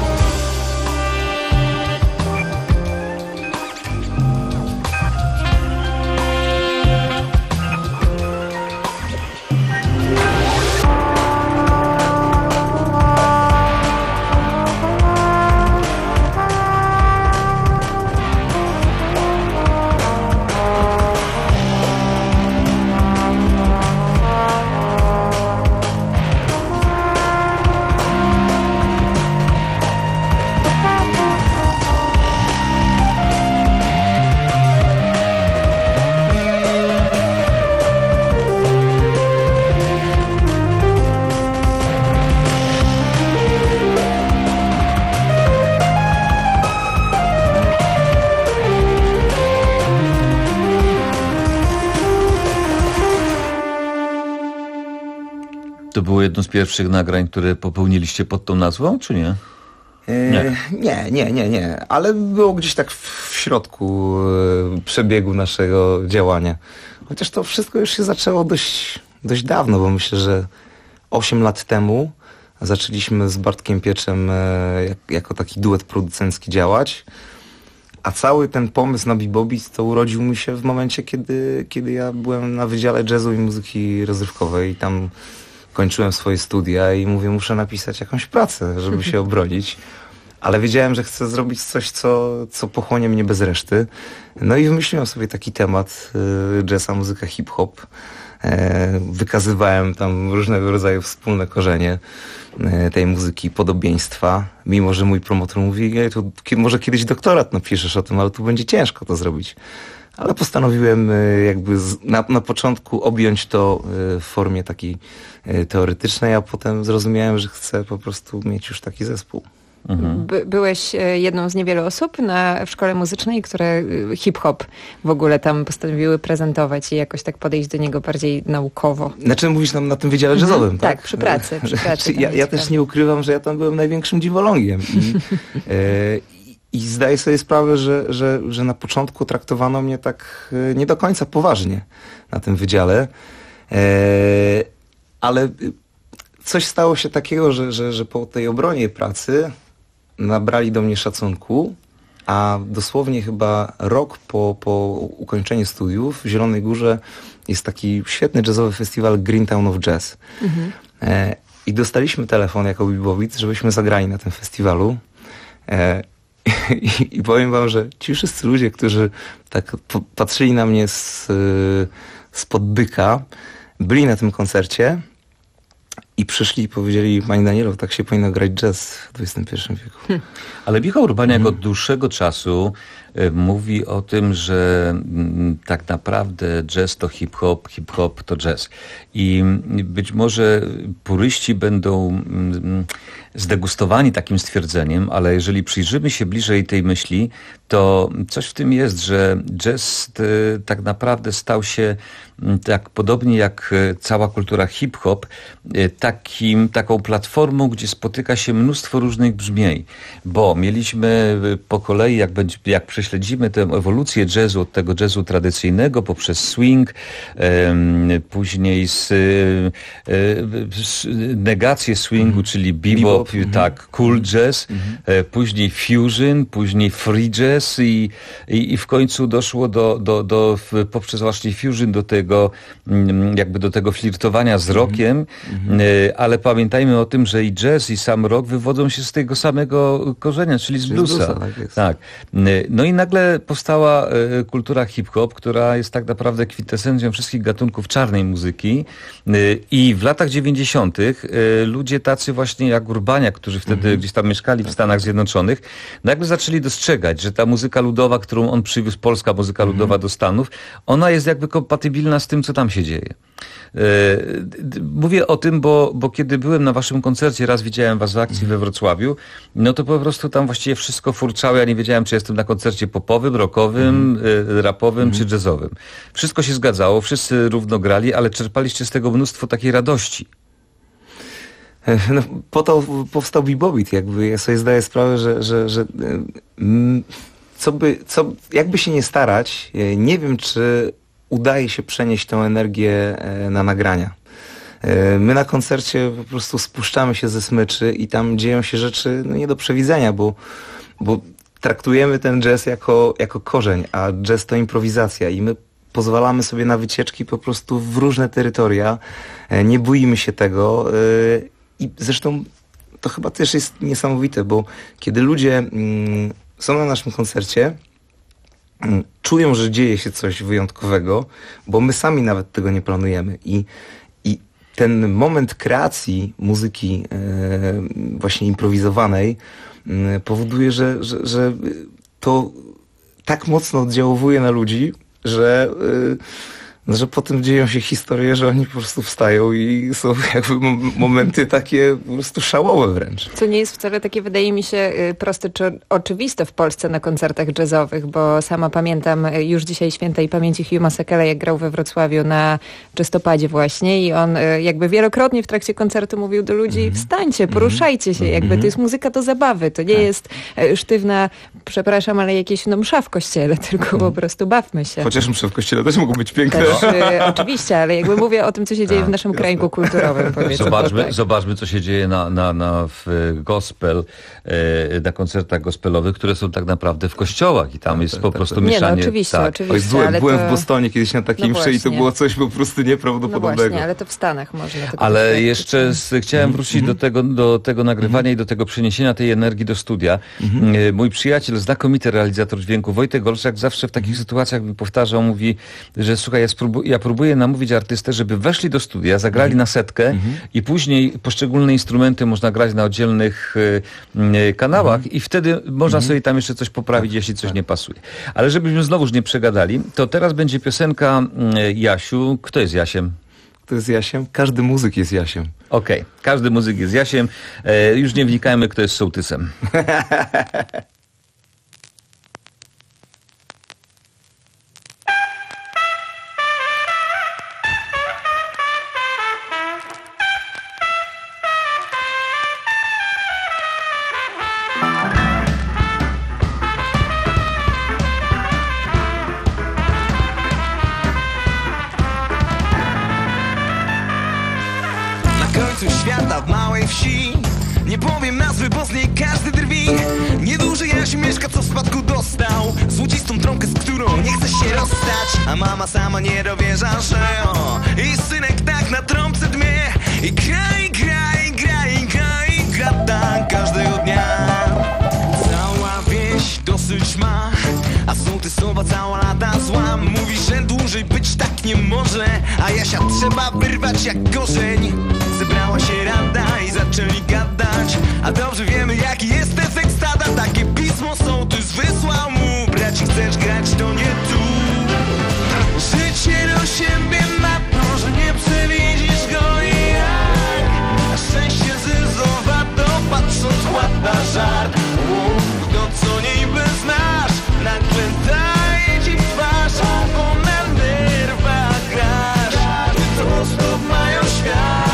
P: To było jedno z pierwszych nagrań, które popełniliście pod tą nazwą, czy nie?
N: Nie. nie, nie, nie, nie, ale było gdzieś tak w środku przebiegu naszego działania. Chociaż to wszystko już się zaczęło dość, dość dawno, bo myślę, że osiem lat temu zaczęliśmy z Bartkiem Pieczem jak, jako taki duet producencki działać, a cały ten pomysł na Bebopbeat to urodził mi się w momencie, kiedy, kiedy ja byłem na Wydziale Jazzu i Muzyki Rozrywkowej i tam kończyłem swoje studia i mówię, muszę napisać jakąś pracę, żeby się obronić. Ale wiedziałem, że chcę zrobić coś, co, co pochłonie mnie bez reszty. No i wymyśliłem sobie taki temat, y, jazza, muzyka, hip-hop. E, wykazywałem tam różnego rodzaju wspólne korzenie e, tej muzyki, podobieństwa. Mimo że mój promotor mówi, Ej, to może kiedyś doktorat napiszesz o tym, ale tu będzie ciężko to zrobić. Ale postanowiłem jakby na, na początku objąć to w formie takiej teoretycznej, a potem zrozumiałem, że chcę po prostu mieć już taki zespół.
O: Mhm. By, byłeś jedną z niewielu osób na, w szkole muzycznej, które hip-hop w ogóle tam postanowiły prezentować i jakoś tak podejść do niego bardziej naukowo.
N: Znaczy mówisz nam na tym wydziale
O: mhm.
N: jazzowym, tak?
O: Tak, przy pracy. Przy pracy
N: ja ja też nie ukrywam, że ja tam byłem największym dziwolągiem. I, e, I zdaję sobie sprawę, że, że, że na początku traktowano mnie tak nie do końca poważnie na tym wydziale. E, ale coś stało się takiego, że, że, że po tej obronie pracy nabrali do mnie szacunku, a dosłownie chyba rok po, po ukończeniu studiów w Zielonej Górze jest taki świetny jazzowy festiwal Greentown of Jazz. Mhm. E, I dostaliśmy telefon jako Bebopbeat, żebyśmy zagrali na tym festiwalu. E, I, I powiem wam, że ci wszyscy ludzie, którzy tak patrzyli na mnie z, spod byka, byli na tym koncercie i przyszli i powiedzieli, pani Danielo, tak się powinno grać jazz w dwudziestym pierwszym wieku. Hmm.
P: Ale Michał Urbaniak hmm. od dłuższego czasu y, mówi o tym, że m, tak naprawdę jazz to hip-hop, hip-hop to jazz. I m, być może puryści będą m, zdegustowani takim stwierdzeniem, ale jeżeli przyjrzymy się bliżej tej myśli, to coś w tym jest, że jazz y, tak naprawdę stał się y, tak podobnie jak y, cała kultura hip-hop, y, takim, taką platformą, gdzie spotyka się mnóstwo różnych brzmień. Bo mieliśmy po kolei, jak, będzie, jak prześledzimy tę ewolucję jazzu, od tego jazzu tradycyjnego poprzez swing, y, później z, y, y, negację swingu, mm. czyli bebop, bebop. tak, cool jazz, mm. y, później fusion, później free jazz, jazz i, i, i w końcu doszło do, do, do w, poprzez właśnie fusion do tego, jakby do tego flirtowania z rockiem, mm-hmm. ale pamiętajmy o tym, że i jazz i sam rock wywodzą się z tego samego korzenia, czyli z bluesa. bluesa tak, jest. tak. No i nagle powstała kultura hip-hop, która jest tak naprawdę kwintesencją wszystkich gatunków czarnej muzyki i w latach dziewięćdziesiątych ludzie tacy właśnie jak Urbaniak, którzy wtedy mm-hmm. gdzieś tam mieszkali w Stanach Zjednoczonych, nagle zaczęli dostrzegać, że ta muzyka ludowa, którą on przywiózł, polska muzyka mm-hmm. ludowa do Stanów, ona jest jakby kompatybilna z tym, co tam się dzieje. Mówię o tym, bo, bo kiedy byłem na waszym koncercie, raz widziałem was w akcji we Wrocławiu, no to po prostu tam właściwie wszystko furczało. Ja nie wiedziałem, czy jestem na koncercie popowym, rockowym, mm. rapowym mm. czy jazzowym. Wszystko się zgadzało, wszyscy równo grali, ale czerpaliście z tego mnóstwo takiej radości.
N: No, po to powstał Bebopbeat, jakby ja sobie zdaję sprawę, że, że, że co by, co, jakby się nie starać, nie wiem, czy udaje się przenieść tę energię na nagrania. My na koncercie po prostu spuszczamy się ze smyczy i tam dzieją się rzeczy no, nie do przewidzenia, bo, bo traktujemy ten jazz jako, jako korzeń, a jazz to improwizacja i my pozwalamy sobie na wycieczki po prostu w różne terytoria, nie boimy się tego i zresztą to chyba też jest niesamowite, bo kiedy ludzie mm, są na naszym koncercie, mm, czują, że dzieje się coś wyjątkowego, bo my sami nawet tego nie planujemy i, i ten moment kreacji muzyki e, właśnie improwizowanej e, powoduje, że, że, że to tak mocno oddziałuje na ludzi, że, yy, że potem dzieją się historie, że oni po prostu wstają i są jakby momenty takie po prostu szałowe wręcz.
O: Co nie jest wcale takie, wydaje mi się, proste czy oczywiste w Polsce na koncertach jazzowych, bo sama pamiętam już dzisiaj świętej pamięci Hugh Masekela, jak grał we Wrocławiu na Jazzopadzie właśnie i on jakby wielokrotnie w trakcie koncertu mówił do ludzi, mm-hmm. wstańcie, poruszajcie się, jakby mm-hmm. to jest muzyka do zabawy, to nie tak. jest sztywna, przepraszam, ale jakieś no, msza w kościele, tylko mm. po prostu bawmy się.
N: Chociaż msze w kościele też mogą być piękne.
O: Też, y, oczywiście, ale jakby mówię o tym, co się dzieje w naszym kręgu kulturowym.
P: Zobaczmy,
O: tak.
P: zobaczmy, co się dzieje na, na, na w gospel, na koncertach gospelowych, które są tak naprawdę w kościołach i tam tak, jest tak, po prostu tak, mieszanie.
O: Nie, no oczywiście,
P: tak.
O: oczywiście.
N: Byłem,
O: ale
N: byłem
O: to...
N: w Bostonie kiedyś na takim no mszy i to było coś po prostu nieprawdopodobnego.
O: No właśnie, ale to w Stanach można.
P: Ale jeszcze z, chciałem wrócić mm-hmm. do tego, do tego nagrywania mm-hmm. i do tego przeniesienia tej energii do studia. Mm-hmm. Mój przyjaciel, znakomity realizator dźwięku, Wojtek Olszak, zawsze w takich sytuacjach mi powtarzał, mówi, że słuchaj, ja, spróbu- ja próbuję namówić artystę, żeby weszli do studia, zagrali mm-hmm. na setkę mm-hmm. i później poszczególne instrumenty można grać na oddzielnych y, kanałach mm-hmm. i wtedy można mm-hmm. sobie tam jeszcze coś poprawić, jeśli coś tak. nie pasuje. Ale żebyśmy znowuż nie przegadali, to teraz będzie piosenka y, Jasiu. Kto jest Jasiem?
N: Kto jest Jasiem? Każdy muzyk jest Jasiem.
P: Okej, okay. Każdy muzyk jest Jasiem. E, już nie wnikajmy, kto jest sołtysem.
S: Świata w małej wsi, nie powiem nazwy, bo z niej każdy drwi. Nieduży Jasiu mieszka, co w spadku dostał złocistą trąbkę, z którą nie chce się rozstać. A mama sama nie dowierza, że o, i synek tak na trąbce dmie. I gra, i gra, i gra, i gra, i gra tak każdego dnia. Cała wieś dosyć ma, a sołtysowa cała lata zła. Mówi, że dłużej być tak nie może, a Jasia trzeba wyrwać jak korzeń. Zebrała się rada i zaczęli gadać, a dobrze wiemy, jaki jest efekt stada. Takie pismo sołtys wysłał mu: braci, chcesz grać, to nie tu. Życie do siebie ma to, że nie przewidzisz go i jak, a szczęście zyzowato patrząc łata żart. Uff, to co niby znasz, nagle daje ci twarz, bo na nerwach grasz. Ty to stop mają świat.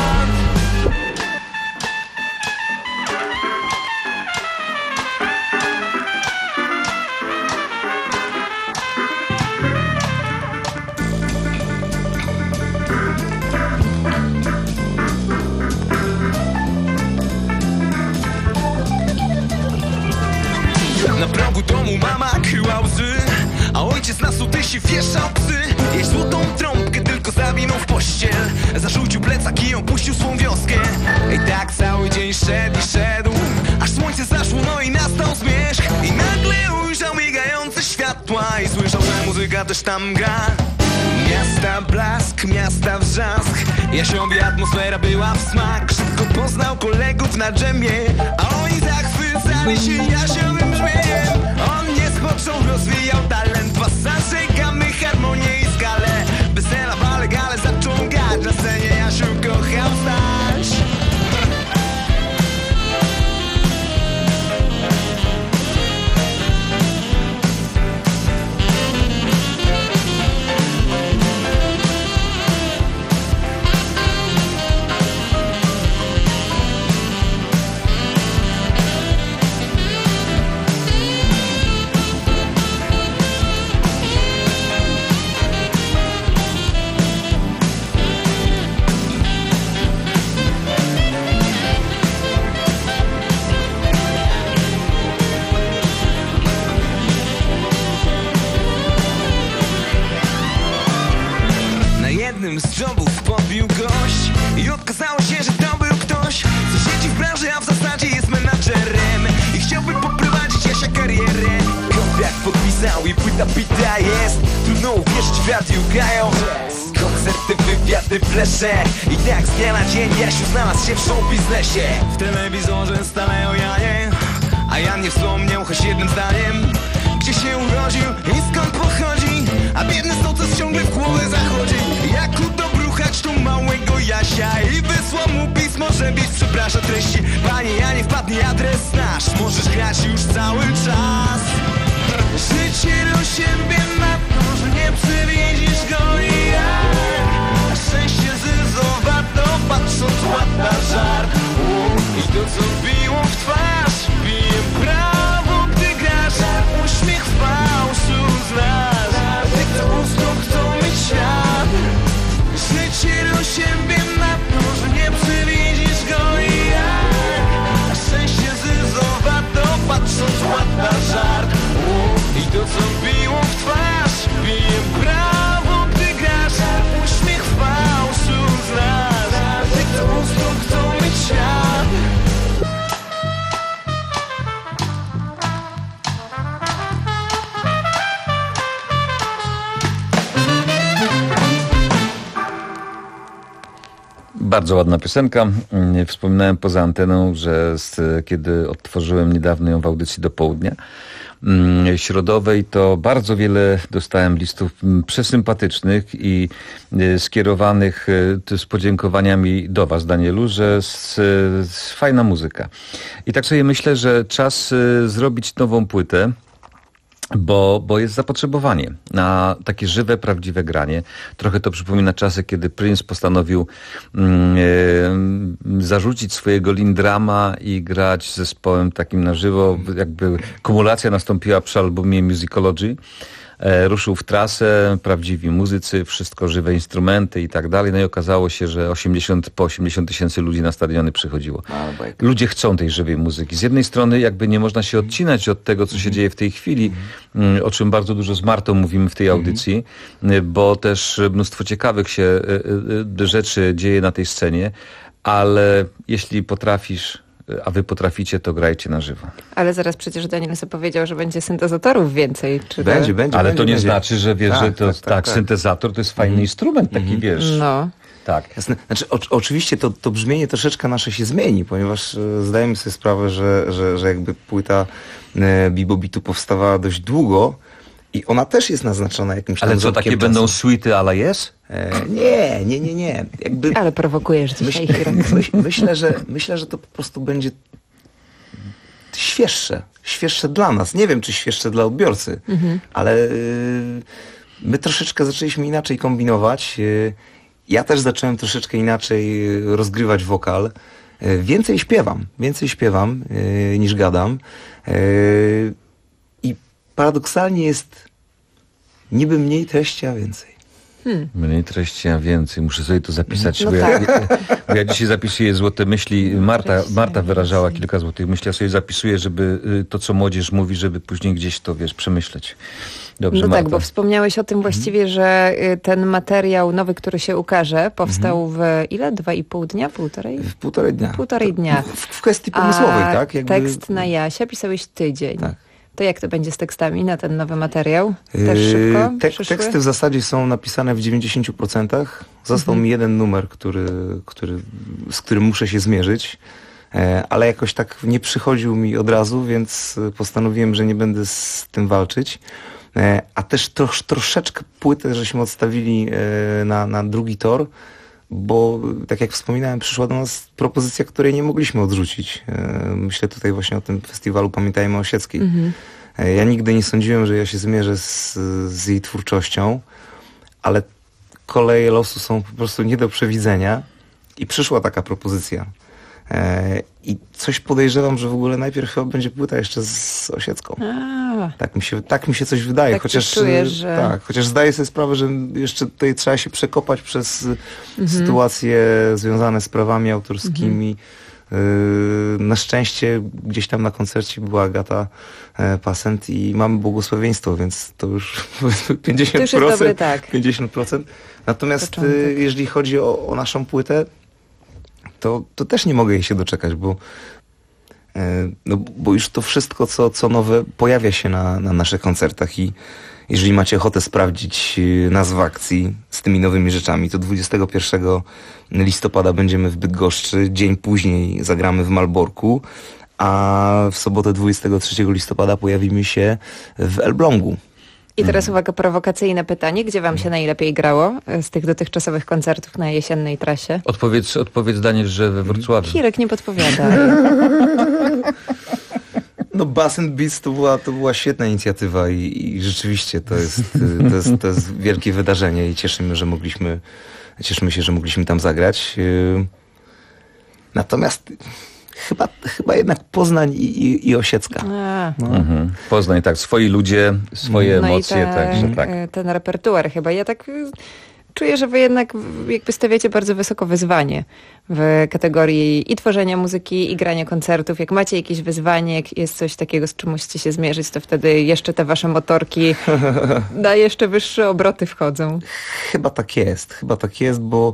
S: się wieszał psy. Jej złotą trąbkę tylko zawinął w pościel. Zarzucił plecak i opuścił swą wioskę. I tak cały dzień szedł i szedł, aż słońce zaszło, no i nastał zmierzch. I nagle ujrzał migające światła i słyszał, że muzyka też tam gra. Miasta blask, miasta wrzask, jasiowie atmosfera była w smak. Szybko poznał kolegów na dżemie, a oni zachwycali się jasiowym brzmieniem. On nie spoczął, rozwijał talent, pasaże, gamy, harmonię i skalę. Wesela, bale, gale zaczął grać, na scenie Jasiu kochał stać. Z jobów podbił gość i okazało się, że to był ktoś, co siedzi w branży, a w zasadzie jest menadżerem i chciałby poprowadzić Jasia karierę. Kontrakt podpisał i płyta bita jest. Trudno uwierzyć, w radiu grają koncerty, wywiady, flesze. I tak z dnia na dzień Jasiu znalazł się w show biznesie. W telewizorze stale o Janie, a Jan nie wspomniał choć jednym zdaniem, gdzie się urodził i skąd pochodzi. A biedny sołtys ciągle w głowę zachodzi. Jak udobruchać tu małego Jasia i wysłał mu pismo, że bić przeprasza treści. Panie Janie, wpadnij adres nasz, możesz grać już cały czas. Życie do siebie na to, że nie przywiezisz go i jak. A szczęście zyzowato, patrząc łata żart. I to co biło w twarz, bije prawo, gdy grasz. Uśmiech fałszu znasz. Tych pusto chcą mieć świat. Życie do siebie na to, że nie przywiezisz go i jak. A szczęście zyzowato, patrząc łata żart. I to co biło w twarz, bije prawo, gdy grasz. Uśmiech fałszu znasz. Tych co pusto chcą mieć świat.
P: Bardzo ładna piosenka. Wspominałem poza anteną, że z, kiedy odtworzyłem niedawno ją w audycji do południa środowej, to bardzo wiele dostałem listów przesympatycznych i skierowanych z podziękowaniami do Was, Danielu, że z, z fajna muzyka. I tak sobie myślę, że czas zrobić nową płytę, Bo, bo jest zapotrzebowanie na takie żywe, prawdziwe granie. Trochę to przypomina czasy, kiedy Prince postanowił mm, e, zarzucić swojego Lindrama i grać z zespołem takim na żywo. Jakby kumulacja nastąpiła przy albumie Musicology. E, ruszył w trasę, prawdziwi muzycy, wszystko żywe instrumenty i tak dalej. No i okazało się, że osiemdziesiąt, po osiemdziesiąt tysięcy ludzi na stadiony przychodziło. Ludzie chcą tej żywej muzyki. Z jednej strony jakby nie można się odcinać od tego, co się dzieje w tej chwili, o czym bardzo dużo z Martą mówimy w tej audycji, bo też mnóstwo ciekawych się rzeczy dzieje na tej scenie, ale jeśli potrafisz, a wy potraficie, to grajcie na żywo.
O: Ale zaraz przecież Daniel sobie powiedział, że będzie syntezatorów więcej. Czy
P: będzie,
O: to...
P: będzie. Ale
O: będzie,
P: to nie
O: będzie.
P: znaczy, że wiesz,
O: tak,
P: że to
O: tak,
P: tak,
O: tak,
P: tak, syntezator to jest fajny mm. instrument, taki mm. wiesz.
O: No.
P: Tak.
N: Jasne. Znaczy, o, oczywiście to, to brzmienie troszeczkę nasze się zmieni, ponieważ e, zdajemy sobie sprawę, że, że, że jakby płyta e, Bibobitu powstawała dość długo i ona też jest naznaczona jakimś tam
P: Ale co, takie czasu. Będą suity a la Yes?
N: E, nie, nie, nie, nie. Jakby,
O: ale prowokujesz dzisiaj.
N: Myśl, myśl, myślę, że, myślę, że to po prostu będzie świeższe. Świeższe dla nas. Nie wiem, czy świeższe dla odbiorcy, mhm. ale y, my troszeczkę zaczęliśmy inaczej kombinować. Y, ja też zacząłem troszeczkę inaczej rozgrywać wokal. Y, więcej śpiewam. Więcej śpiewam y, niż gadam. Y, I paradoksalnie jest niby mniej treści, a więcej.
O: Hmm.
P: Mniej treści, a więcej. Muszę sobie to zapisać.
O: No
P: bo,
O: tak.
P: ja, bo ja dzisiaj zapisuję złote myśli. Marta, Marta wyrażała kilka złotych myśli. Ja sobie zapisuję, żeby to, co młodzież mówi, żeby później gdzieś to, wiesz, przemyśleć. Dobrze,
O: no
P: Marta.
O: tak, bo wspomniałeś o tym właściwie, że ten materiał nowy, który się ukaże, powstał w ile? Dwa i pół dnia? Półtorej?
N: W półtorej dnia.
O: Półtorej dnia.
N: W, w kwestii pomysłowej,
O: A
N: tak? Jakby...
O: tekst na Jasia pisałeś tydzień.
N: Tak.
O: To jak to będzie z tekstami na ten nowy materiał? Też szybko
N: Te,
O: przyszły?
N: teksty w zasadzie są napisane w dziewięćdziesięciu procentach. Został
O: Mhm.
N: mi jeden numer, który, który, z którym muszę się zmierzyć. E, ale jakoś tak nie przychodził mi od razu, więc postanowiłem, że nie będę z tym walczyć. E, a też trosz, troszeczkę płytę żeśmy odstawili e, na, na drugi tor, bo tak jak wspominałem, przyszła do nas propozycja, której nie mogliśmy odrzucić. E, myślę tutaj właśnie o tym festiwalu Pamiętajmy o Osieckiej.
O: Mhm.
N: E, ja nigdy nie sądziłem, że ja się zmierzę z, z jej twórczością, ale koleje losu są po prostu nie do przewidzenia i przyszła taka propozycja. E, I coś podejrzewam, że w ogóle najpierw chyba będzie płyta jeszcze z Osiecką.
O: A.
N: Tak mi się, tak mi się coś wydaje.
O: Tak
N: chociaż,
O: czujesz, że...
N: tak, chociaż zdaję sobie sprawę, że jeszcze tutaj trzeba się przekopać przez
O: Mhm.
N: sytuacje związane z prawami autorskimi. Yy, na szczęście gdzieś tam na koncercie była Agata e, Pasent i mamy błogosławieństwo, więc to już pięćdziesiąt procent.
O: To już jest dobry, tak.
N: pięćdziesiąt procent. Natomiast
O: Początek.
N: y, jeżeli chodzi o, o naszą płytę, to, to też nie mogę jej się doczekać, bo, e, no, bo już to wszystko, co, co nowe, pojawia się na, na naszych koncertach i jeżeli macie ochotę sprawdzić y, nazwę akcji z tymi nowymi rzeczami, to dwudziestego pierwszego listopada będziemy w Bydgoszczy, dzień później zagramy w Malborku, a w sobotę dwudziestego trzeciego listopada pojawimy się w Elblągu.
O: I teraz uwaga, prowokacyjne pytanie. Gdzie wam się najlepiej grało z tych dotychczasowych koncertów na jesiennej trasie?
P: Odpowiedz, odpowiedz Daniel, że we Wrocławiu.
O: Hirek nie podpowiada.
N: No Bass and Beats to była, to była świetna inicjatywa i, i rzeczywiście to jest, to, jest, to jest wielkie wydarzenie i cieszymy, że mogliśmy, cieszymy się, że mogliśmy tam zagrać. Natomiast chyba, chyba jednak Poznań i, i, i Osiecka.
O: A.
N: No.
P: Mhm. Poznań, tak, swoi ludzie, swoje
O: No
P: emocje,
O: i te,
P: także tak.
O: ten repertuar chyba. Ja tak y, czuję, że wy jednak w- jakby stawiacie bardzo wysoko wyzwanie w kategorii i tworzenia muzyki, i grania koncertów. Jak macie jakieś wyzwanie, jak jest coś takiego, z czym musicie się zmierzyć, to wtedy jeszcze te wasze motorki na jeszcze wyższe obroty wchodzą.
N: Chyba tak jest, chyba tak jest, bo,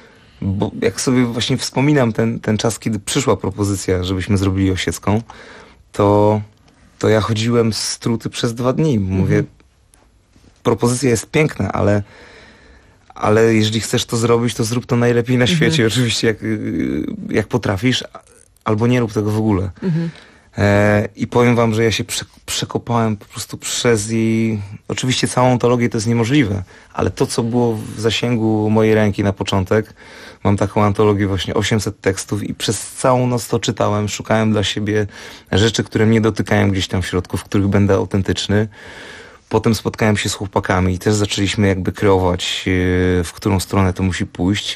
N: bo jak sobie właśnie wspominam ten, ten czas, kiedy przyszła propozycja, żebyśmy zrobili Osiecką, to, to ja chodziłem z truty przez dwa dni. Mówię,
O: Mhm.
N: propozycja jest piękna, ale, ale jeżeli chcesz to zrobić, to zrób to najlepiej na świecie, oczywiście jak, jak potrafisz, albo nie rób tego w ogóle.
O: Mhm.
N: E, I powiem wam, że ja się prze, przekopałem po prostu przez jej... Oczywiście całą ontologię to jest niemożliwe, ale to, co było w zasięgu mojej ręki na początek, mam taką antologię właśnie osiemset tekstów i przez całą noc to czytałem, szukałem dla siebie rzeczy, które mnie dotykają gdzieś tam w środku, w których będę autentyczny. Potem spotkałem się z chłopakami i też zaczęliśmy jakby kreować, e, w którą stronę to musi pójść.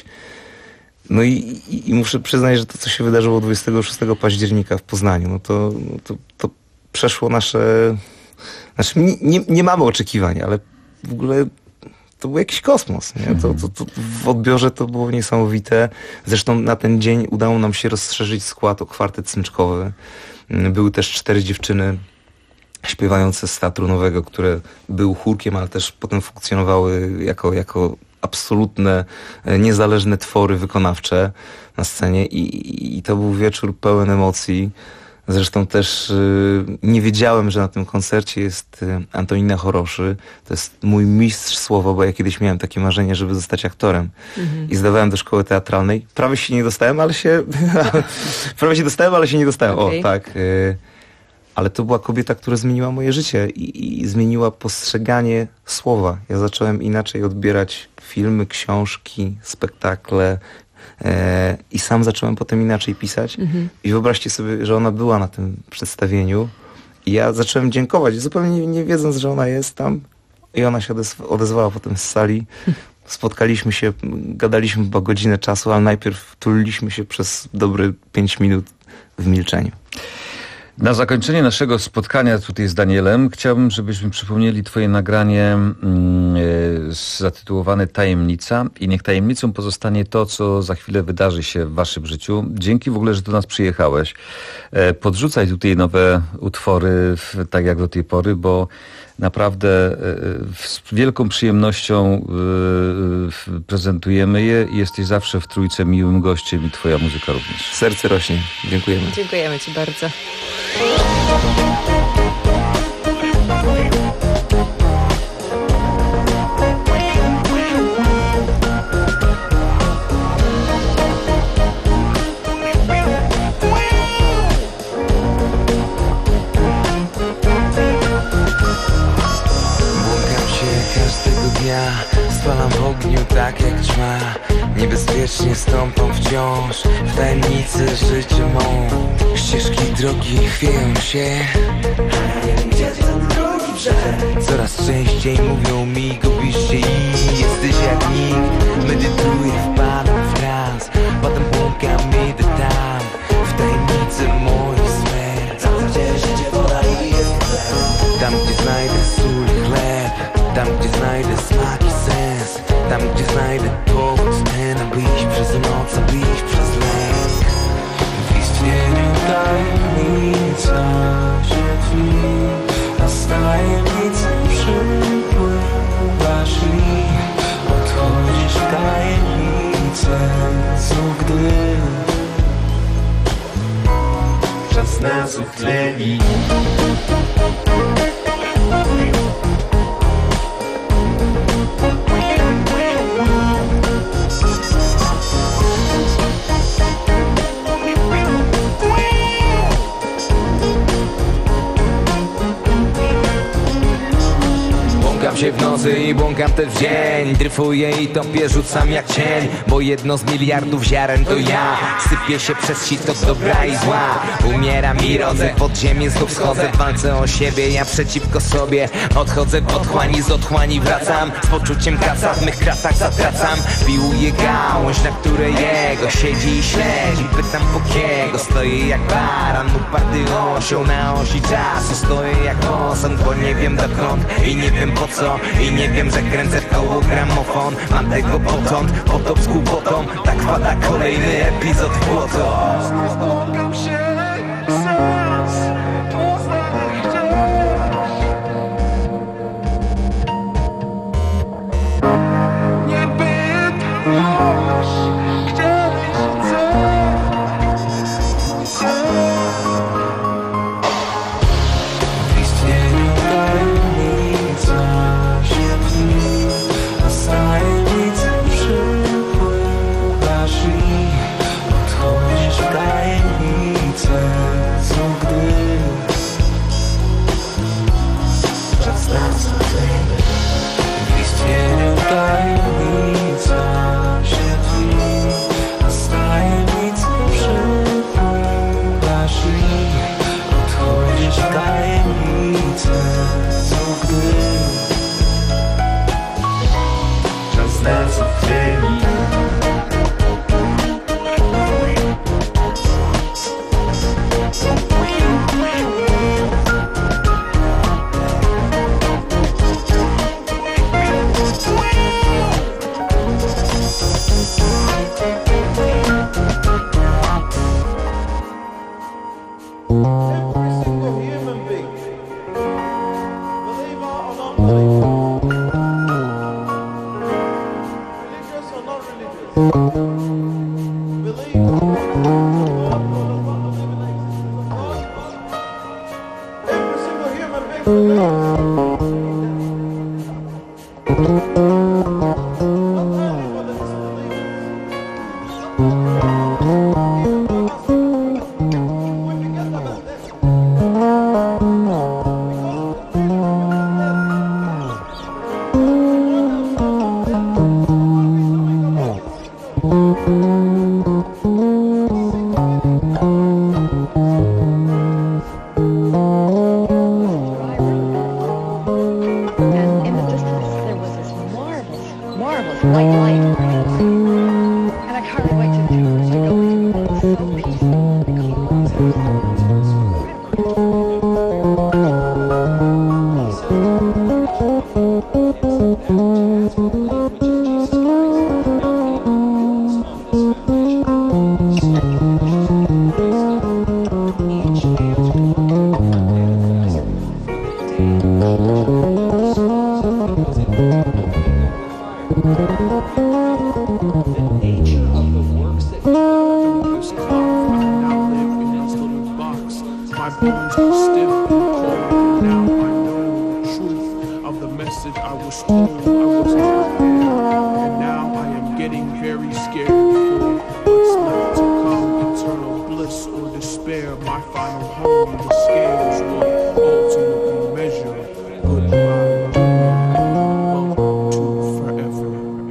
N: No i, i, i muszę przyznać, że to, co się wydarzyło dwudziestego szóstego października w Poznaniu, no to, no to, to przeszło nasze... Znaczy nie, nie, nie mamy oczekiwań, ale w ogóle to był jakiś kosmos, nie? To, to, to w odbiorze to było niesamowite. Zresztą na ten dzień udało nam się rozszerzyć skład o kwartet smyczkowy. Były też cztery dziewczyny śpiewające z Teatru Nowego, które były chórkiem, ale też potem funkcjonowały jako, jako absolutne, niezależne twory wykonawcze na scenie i, i to był wieczór pełen emocji. Zresztą też y, nie wiedziałem, że na tym koncercie jest y, Antonina Choroszy. To jest mój mistrz słowa, bo ja kiedyś miałem takie marzenie, żeby zostać aktorem.
O: Mhm.
N: I zdawałem do szkoły teatralnej. Prawie się nie dostałem, ale się... prawie się dostałem, ale się nie dostałem.
O: Okay.
N: O, tak. Y, ale to była kobieta, która zmieniła moje życie i, i zmieniła postrzeganie słowa. Ja zacząłem inaczej odbierać filmy, książki, spektakle e, i sam zacząłem potem inaczej pisać.
O: Mhm.
N: I wyobraźcie sobie, że ona była na tym przedstawieniu i ja zacząłem dziękować, zupełnie nie, nie wiedząc, że ona jest tam. I ona się odezw- odezwała potem z sali. Spotkaliśmy się, gadaliśmy chyba godzinę czasu, ale najpierw tuliliśmy się przez dobre pięć minut w milczeniu.
P: Na zakończenie naszego spotkania tutaj z Danielem chciałbym, żebyśmy przypomnieli twoje nagranie mm, zatytułowane Tajemnica i niech tajemnicą pozostanie to, co za chwilę wydarzy się w waszym życiu. Dzięki w ogóle, że do nas przyjechałeś. E, podrzucaj tutaj nowe utwory, w, tak jak do tej pory, bo naprawdę e, z wielką przyjemnością e, prezentujemy je i jesteś zawsze w trójce miłym gościem i twoja muzyka również.
N: Serce rośnie. Dziękujemy.
O: Dziękujemy ci bardzo.
R: Spalam w ogniu tak jak ćma. Niebezpiecznie stąpam wciąż w tajemnicy życia mą. Ścieżki drogi chwieją się, gdzie ten drogi brzeg? Coraz częściej mówią mi, gubisz się i jesteś jak nikt. Medytuję, wpadam w trans, potem błąkam, idę tam, w tajemnicy moich sfer. Tam gdzie życie podaje jest chleb, tam gdzie znajdę sól i chleb, tam gdzie znajdę smak i sens, tam gdzie znajdę powód ten, aby iść przez noc, aby iść przez lęk. W istnieniu tajemnica się tli, a z tajemnicy przypływasz i odchodzisz w tajemnicę, co gdy czas nas uchleni. Błąkam się w nocy i błąkam też w dzień. Dryfuję i topię, rzucam jak cień, bo jedno z miliardów ziaren to ja. Sypię się przez sito dobra i zła. Umieram i rodzę, pod ziemię znów schodzę. W walce o siebie, ja przeciwko sobie. Odchodzę w otchłani, z otchłani wracam. Z poczuciem kaca w mych kratach zatracam. Piłuję gałąź, na której jego siedzi i śledzi. Pytam po kiego, stoję jak baran, uparty osioł na osi czasu. Stoję jak osan, bo nie wiem dokąd i nie wiem po co. I nie wiem, że kręcę w koło gramofon. Mam tego potąd, potop z kłopotą. Tak wpada kolejny epizod w błoto. Spotkam się, sens poznać gdzieś. Nie pytasz, gdzieś chcę. W istnieniu tajemnica się tli, a z tajemnicy przypływasz i odchodzisz w tajemnicę, co gdy czas nas uchyli. W istnieniu tajemnica się tli, a z tajemnicy przypływasz i odchodzisz w tajemnicę, co gdy czas nas uchyli.
Q: final home, the scales will ultimately measure goodbye to forever.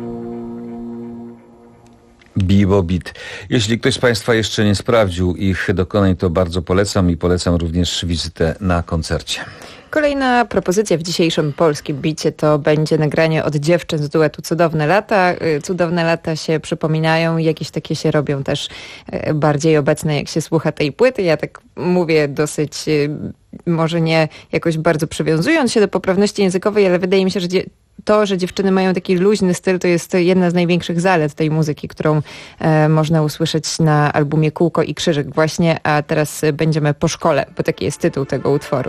P: Bebop. Jeśli ktoś z Państwa jeszcze nie sprawdził ich dokonań, to bardzo polecam i polecam również wizytę na koncercie.
O: Kolejna propozycja w dzisiejszym polskim bicie to będzie nagranie od dziewczyn z duetu Cudowne Lata. Cudowne Lata się przypominają, jakieś takie się robią też bardziej obecne, jak się słucha tej płyty. Ja tak mówię dosyć, może nie jakoś bardzo przywiązując się do poprawności językowej, ale wydaje mi się, że to, że dziewczyny mają taki luźny styl, to jest jedna z największych zalet tej muzyki, którą e, można usłyszeć na albumie Kółko i Krzyżyk właśnie, a teraz będziemy po szkole, bo taki jest tytuł tego utworu.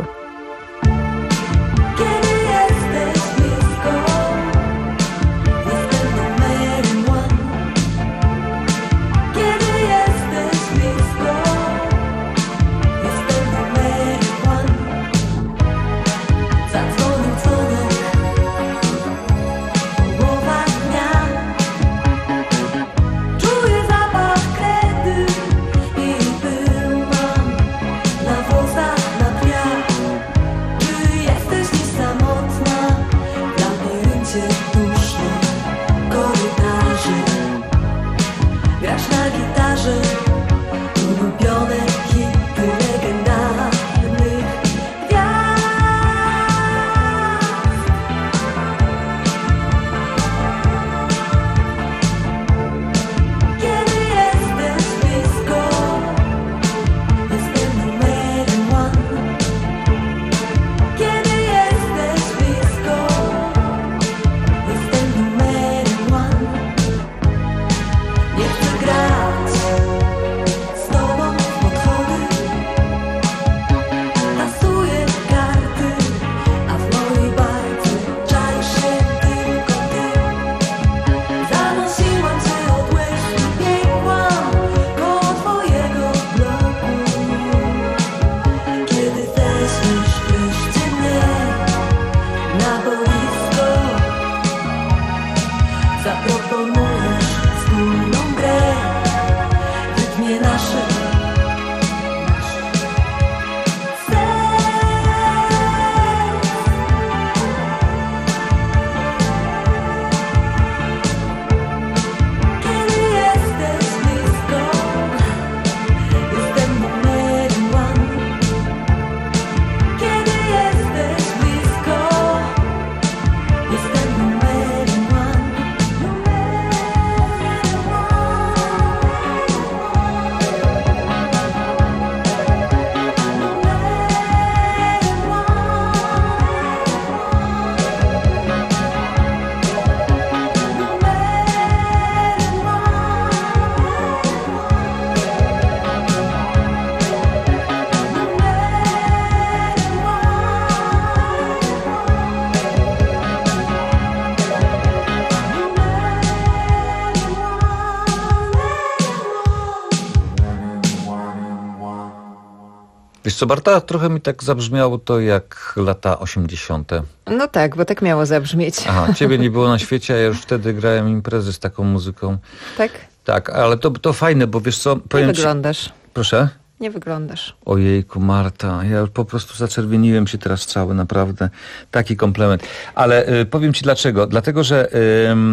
P: Wiesz co, Barta, trochę mi tak zabrzmiało to jak lata osiemdziesiąte.
O: No tak, bo tak miało zabrzmieć.
P: Aha, ciebie nie było na świecie, a ja już wtedy grałem imprezy z taką muzyką.
O: Tak?
P: Tak, ale to, to fajne, bo wiesz co...
O: Nie wyglądasz.
P: Ci... Proszę?
O: Nie wyglądasz.
P: Ojejku, Marta, ja już po prostu zaczerwieniłem się teraz cały, naprawdę. Taki komplement. Ale y, powiem ci dlaczego. Dlatego, że y,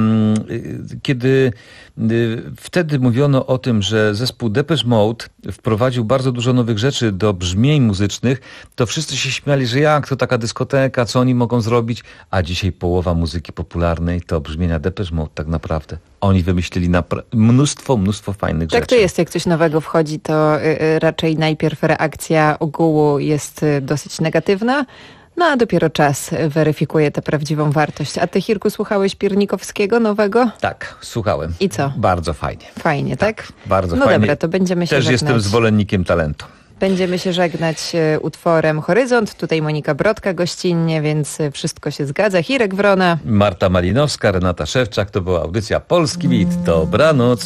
P: y, kiedy y, wtedy mówiono o tym, że zespół Depeche Mode wprowadził bardzo dużo nowych rzeczy do brzmień muzycznych, to wszyscy się śmiali, że jak to taka dyskoteka, co oni mogą zrobić? A dzisiaj połowa muzyki popularnej to brzmienia Depeche Mode tak naprawdę. Oni wymyślili mnóstwo, mnóstwo fajnych
O: tak
P: rzeczy.
O: Tak to jest, jak coś nowego wchodzi, to y, y, raczej najpierw reakcja ogółu jest y, dosyć negatywna, no a dopiero czas weryfikuje tę prawdziwą wartość. A ty, Hirku, słuchałeś Piernikowskiego nowego?
P: Tak, słuchałem.
O: I co?
P: Bardzo fajnie.
O: Fajnie, tak?
P: tak? Bardzo
O: no
P: fajnie.
O: No dobra, to będziemy się
P: Też
O: żegnać.
P: jestem zwolennikiem talentu.
O: Będziemy się żegnać utworem Horyzont. Tutaj Monika Brodka gościnnie, więc wszystko się zgadza. Hirek Wrona.
P: Marta Malinowska, Renata Szewczak. To była audycja Polski Beat. Dobranoc.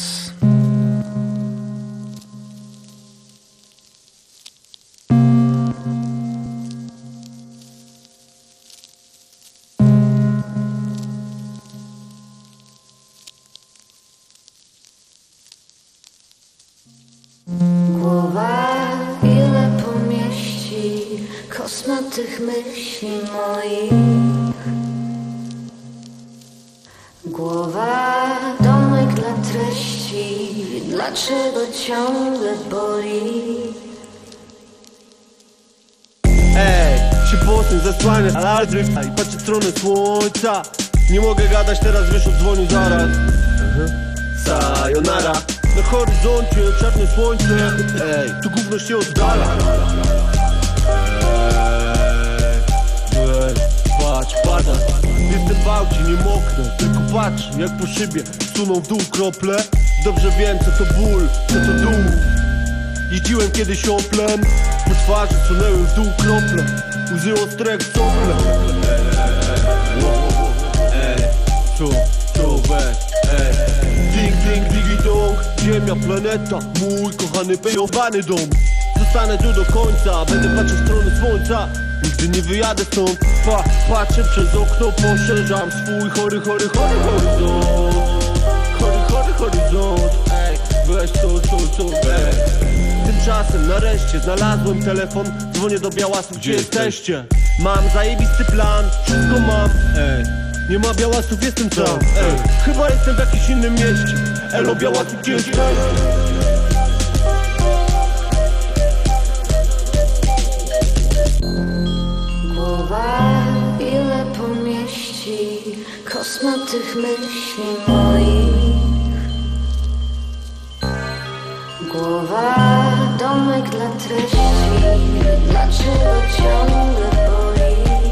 T: Głowa chwilę po kosmatych myśli moich. Głowa, domek dla treści, dlaczego ciągle boli?
U: Ej, się posłem zasłania alarm i patrzę w stronę słońca. Nie mogę gadać teraz, wiesz, oddzwonił zaraz. Mhm. Sayonara. Na horyzoncie czarne słońce. Ej, tu gówno się oddala. Ej, ej, patrz, pada. Jestem w aucie, nie moknę, tylko patrz jak po szybie suną w dół krople. Dobrze wiem, co to ból, co to dół. Jeździłem kiedyś Oplem, po twarzy sunęły w dół krople. Łzy ostre jak sople. Ej, co, co, weź, ej. Ding, ding, digi dong, ziemia, planeta, mój kochany pejowany dom. Zostanę tu do końca, będę patrzył w stronę słońca. Nigdy nie wyjadę stąd, pa, patrzę przez okno, poszerzam swój chory, chory, chory horyzont. Chory, chory horyzont, ej, weź to, to, to, ej. Tymczasem nareszcie znalazłem telefon, dzwonię do Białasu, gdzie jesteście? Mam zajebisty plan, wszystko mam, ej. Nie ma Białasów, jestem sam, ej. Chyba jestem w jakimś innym mieście. Elo, Białasów, gdzie jesteście?
T: Głowa ile pomieści kosmatych myśli moich. Głowa, domek dla treści, dlaczego ciągle boli?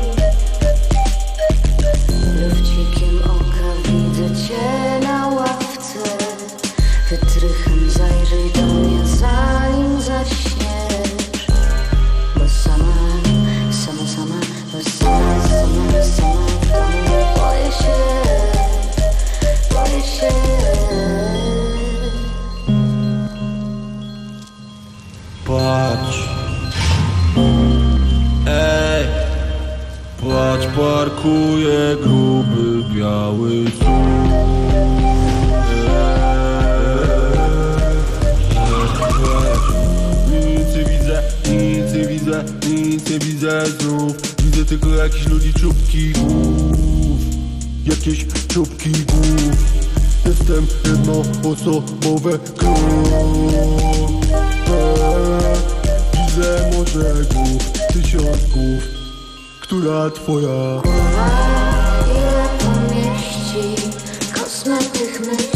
T: Lufcikiem oka widzę cię na ławce. Wytrychem zajrzyj do mnie zanim zaśniesz. Bo sama, sama, sama, bo sama, sama, sama w domu boję się, boję się.
U: Patrz, ej, patrz, parkuje gruby biały słup. Nic nie widzę, nic nie widzę, nic nie widzę znów. Widzę tylko jakichś ludzi czubki głów, jakieś czubki głów. Jestem jednoosobowe klub. Widzę morze głów, tysiąc głów. Która twoja?
T: Głowa ile pomieści kosmatych myśli.